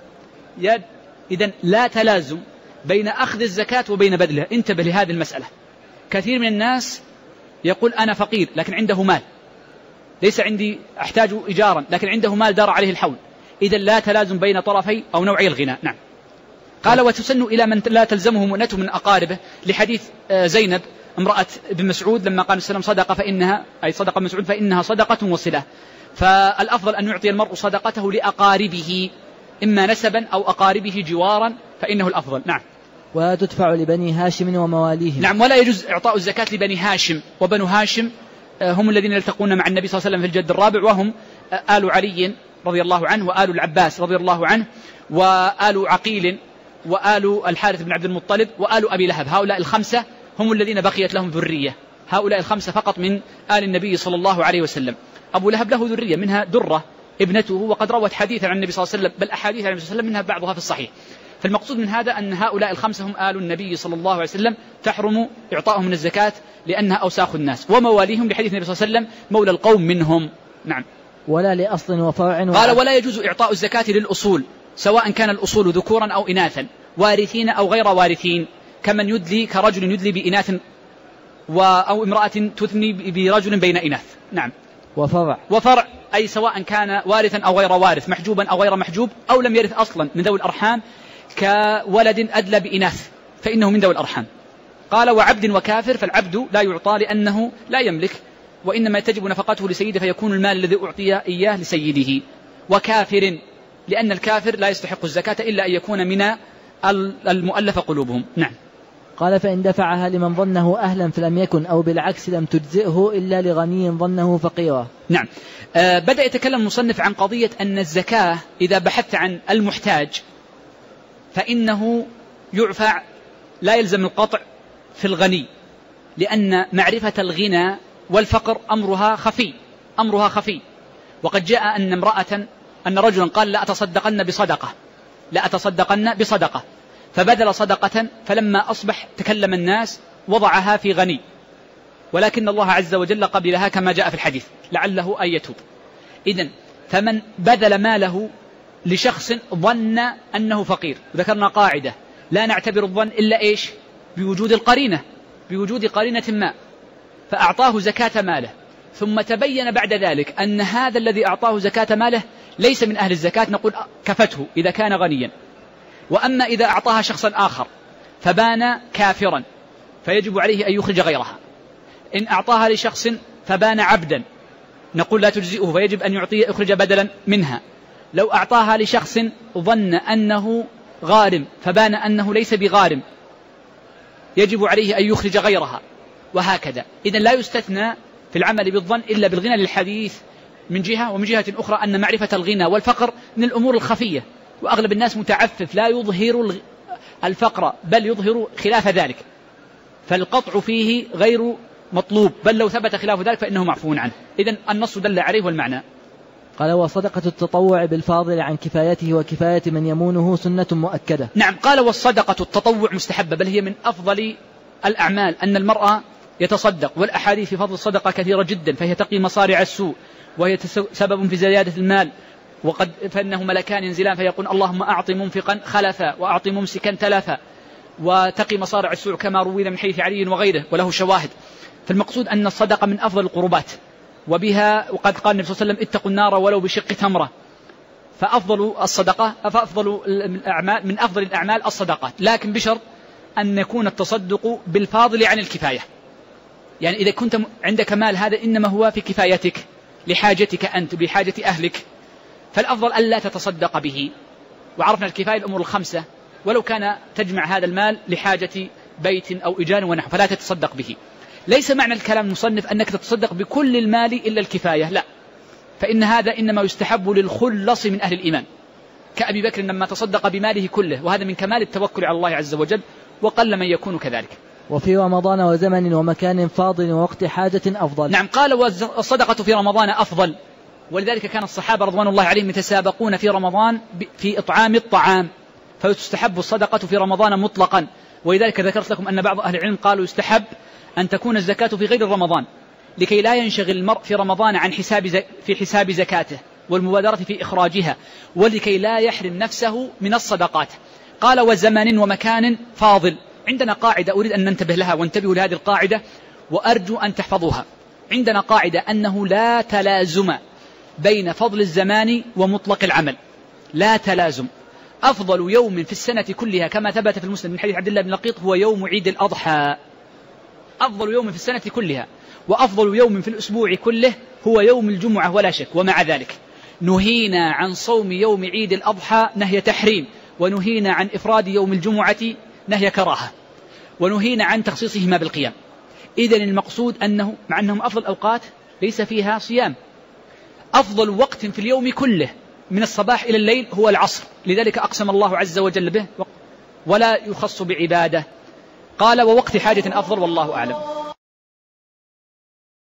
إذن لا تلازم بين أخذ الزكاة وبين بذلها. انتبه لهذه المسألة. كثير من الناس يقول أنا فقير لكن عنده مال، ليس عندي أحتاج إيجارا لكن عنده مال دار عليه الحول. إذن لا تلازم بين طرفي أو نوعي الغنى. نعم. قال وتسن إلى من لا تلزمه مؤنته من أقاربه، لحديث زينب امرأة ابن مسعود لما قال السلام صدقة فإنها، أي صدقة مسعود فإنها صدقة وصلة. فالأفضل أن يعطي المرء صدقته لأقاربه إما نسبا أو أقاربه جوارا، فإنه الأفضل. نعم. ولا تدفع لبني هاشم ومواليهم. نعم، ولا يجوز إعطاء الزكاة لبني هاشم، وبنو هاشم هم الذين يلتقون مع النبي صلى الله عليه وسلم في الجد الرابع، وهم آل علي رضي الله عنه، وآل العباس رضي الله عنه، وآل عقيل، وآل الحارث بن عبد المطلب، وآل أبي لهب. هؤلاء الخمسة هم الذين بقيت لهم ذرية، هؤلاء الخمسة فقط من آل النبي صلى الله عليه وسلم. أبو لهب له ذرية منها درة ابنته، وقد روت حديثا عن النبي صلى الله عليه وسلم، بل أحاديث عن النبي صلى الله عليه وسلم منها بعضها في الصحيح. فالمقصود من هذا أن هؤلاء الخمسة هم آل النبي صلى الله عليه وسلم، تحرم إعطائهم من الزكاة لأنها أوساخ الناس، ومواليهم لحديث النبي صلى الله عليه وسلم مولى القوم منهم. نعم. ولا لأصل وفرع. قال ولا يجوز إعطاء الزكاة للأصول، سواء كان الأصول ذكورا أو إناثا، وارثين أو غير وارثين، كمن يدلي كرجل يدلي بإناث أو امرأة تثني برجل بين إناث. نعم. وفرع أي سواء كان وارثا أو غير وارث، محجوبا أو غير محجوب، أو لم يرث أصلا من ذوي الأرحام، كولد أدلى بإناث فإنه من ذوي الأرحام. قال وعبد وكافر، فالعبد لا يعطى لأنه لا يملك، وإنما تجب نفقته لسيده فيكون المال الذي أعطي إياه لسيده. وكافر لأن الكافر لا يستحق الزكاة إلا أن يكون من المؤلف قلوبهم. نعم. قال فإن دفعها لمن ظنه أهلا فلم يكن، أو بالعكس لم تجزئه إلا لغني ظنه فقيرا. نعم. بدأ يتكلم المصنف عن قضية أن الزكاة إذا بحثت عن المحتاج فإنه يعفى، لا يلزم القطع في الغني، لأن معرفة الغنى والفقر أمرها خفي. وقد جاء أن رجلا قال لا أتصدقن بصدقة، فبذل صدقة، فلما أصبح تكلم الناس وضعها في غني، ولكن الله عز وجل قبلها كما جاء في الحديث لعله أن يتوب. إذن فمن بذل ماله لشخص ظن أنه فقير، وذكرنا قاعدة لا نعتبر الظن إلا إيش؟ بوجود قرينة ما، فأعطاه زكاة ماله، ثم تبين بعد ذلك أن هذا الذي أعطاه زكاة ماله ليس من أهل الزكاة، نقول كفته إذا كان غنيا. وأما إذا أعطاها شخصا آخر فبان كافرا فيجب عليه أن يخرج غيرها. إن أعطاها لشخص فبان عبدا نقول لا تجزئه فيجب أن يخرج بدلا منها. لو أعطاها لشخص ظن أنه غارم فبان أنه ليس بغارم يجب عليه أن يخرج غيرها، وهكذا. إذن لا يستثنى في العمل بالظن إلا بالغنى للحديث من جهة، ومن جهة أخرى أن معرفة الغنى والفقر من الأمور الخفية، وأغلب الناس متعفف لا يظهر الفقر بل يظهر خلاف ذلك، فالقطع فيه غير مطلوب، بل لو ثبت خلاف ذلك فإنه معفو عنه. إذن النص دل عليه والمعنى. قال وصدقة التطوع بالفاضل عن كفايته وكفاية من يمونه سنة مؤكدة. نعم. قال والصدقة التطوع مستحبة، بل هي من أفضل الأعمال أن المرأة يتصدق، والأحاديث في فضل الصدقة كثيرة جدا، فهي تقي مصارع السوء، وهي سبب في زيادة المال، فإنه ملكان ينزلان فيقول اللهم أعط منفقا خلفا وأعط ممسكا تلفا، وتقي مصارع السوء كما روي من حديث علي وغيره وله شواهد. فالمقصود أن الصدقة من أفضل القربات، وبها وقد قال النبي صلى الله عليه وسلم اتقوا النار ولو بشق تمرة. فأفضل الصدقة الأعمال من أفضل الأعمال الصدقات، لكن بشرط أن يكون التصدق بالفاضل عن الكفاية. يعني إذا كنت عندك مال هذا إنما هو في كفايتك لحاجتك أنت بحاجة أهلك، فالأفضل ألا تتصدق به. وعرفنا الكفاية الأمور الخمسة، ولو كان تجمع هذا المال لحاجة بيت أو إيجار ونحو فلا تتصدق به. ليس معنى الكلام المصنف أنك تتصدق بكل المال إلا الكفاية، لا، فإن هذا إنما يستحب للخلص من أهل الإيمان، كأبي بكر لما تصدق بماله كله، وهذا من كمال التوكل على الله عز وجل، وقل من يكون كذلك. وفي رمضان وزمن ومكان فاضل ووقت حاجة أفضل. نعم، قال والصدقة في رمضان أفضل، ولذلك كان الصحابة رضوان الله عليهم يتسابقون في رمضان في إطعام الطعام، فيستحب الصدقة في رمضان مطلقا. ولذلك ذكرت لكم أن بعض أهل العلم قالوا يستحب أن تكون الزكاة في غير رمضان، لكي لا ينشغل المرء في رمضان عن في حساب زكاته والمبادرة في إخراجها، ولكي لا يحرم نفسه من الصدقات. قال وزمن ومكان فاضل. عندنا قاعدة أريد أن ننتبه لها، وانتبهوا لهذه القاعدة وأرجو أن تحفظوها. عندنا قاعدة أنه لا تلازم بين فضل الزمان ومطلق العمل، لا تلازم. أفضل يوم في السنة كلها كما ثبت في المسند من حديث عبد الله بن لقيط هو يوم عيد الأضحى، أفضل يوم في السنة كلها، وأفضل يوم في الأسبوع كله هو يوم الجمعة ولا شك. ومع ذلك نهينا عن صوم يوم عيد الأضحى نهي تحريم، ونهينا عن إفراد يوم الجمعة نهي كراهة، ونهينا عن تخصيصهما بالقيام. إذن المقصود أنه مع أنهم أفضل أوقات ليس فيها صيام، أفضل وقت في اليوم كله من الصباح إلى الليل هو العصر، لذلك أقسم الله عز وجل به ولا يخص بعبادة. قال ووقت حاجة أفضل، والله أعلم.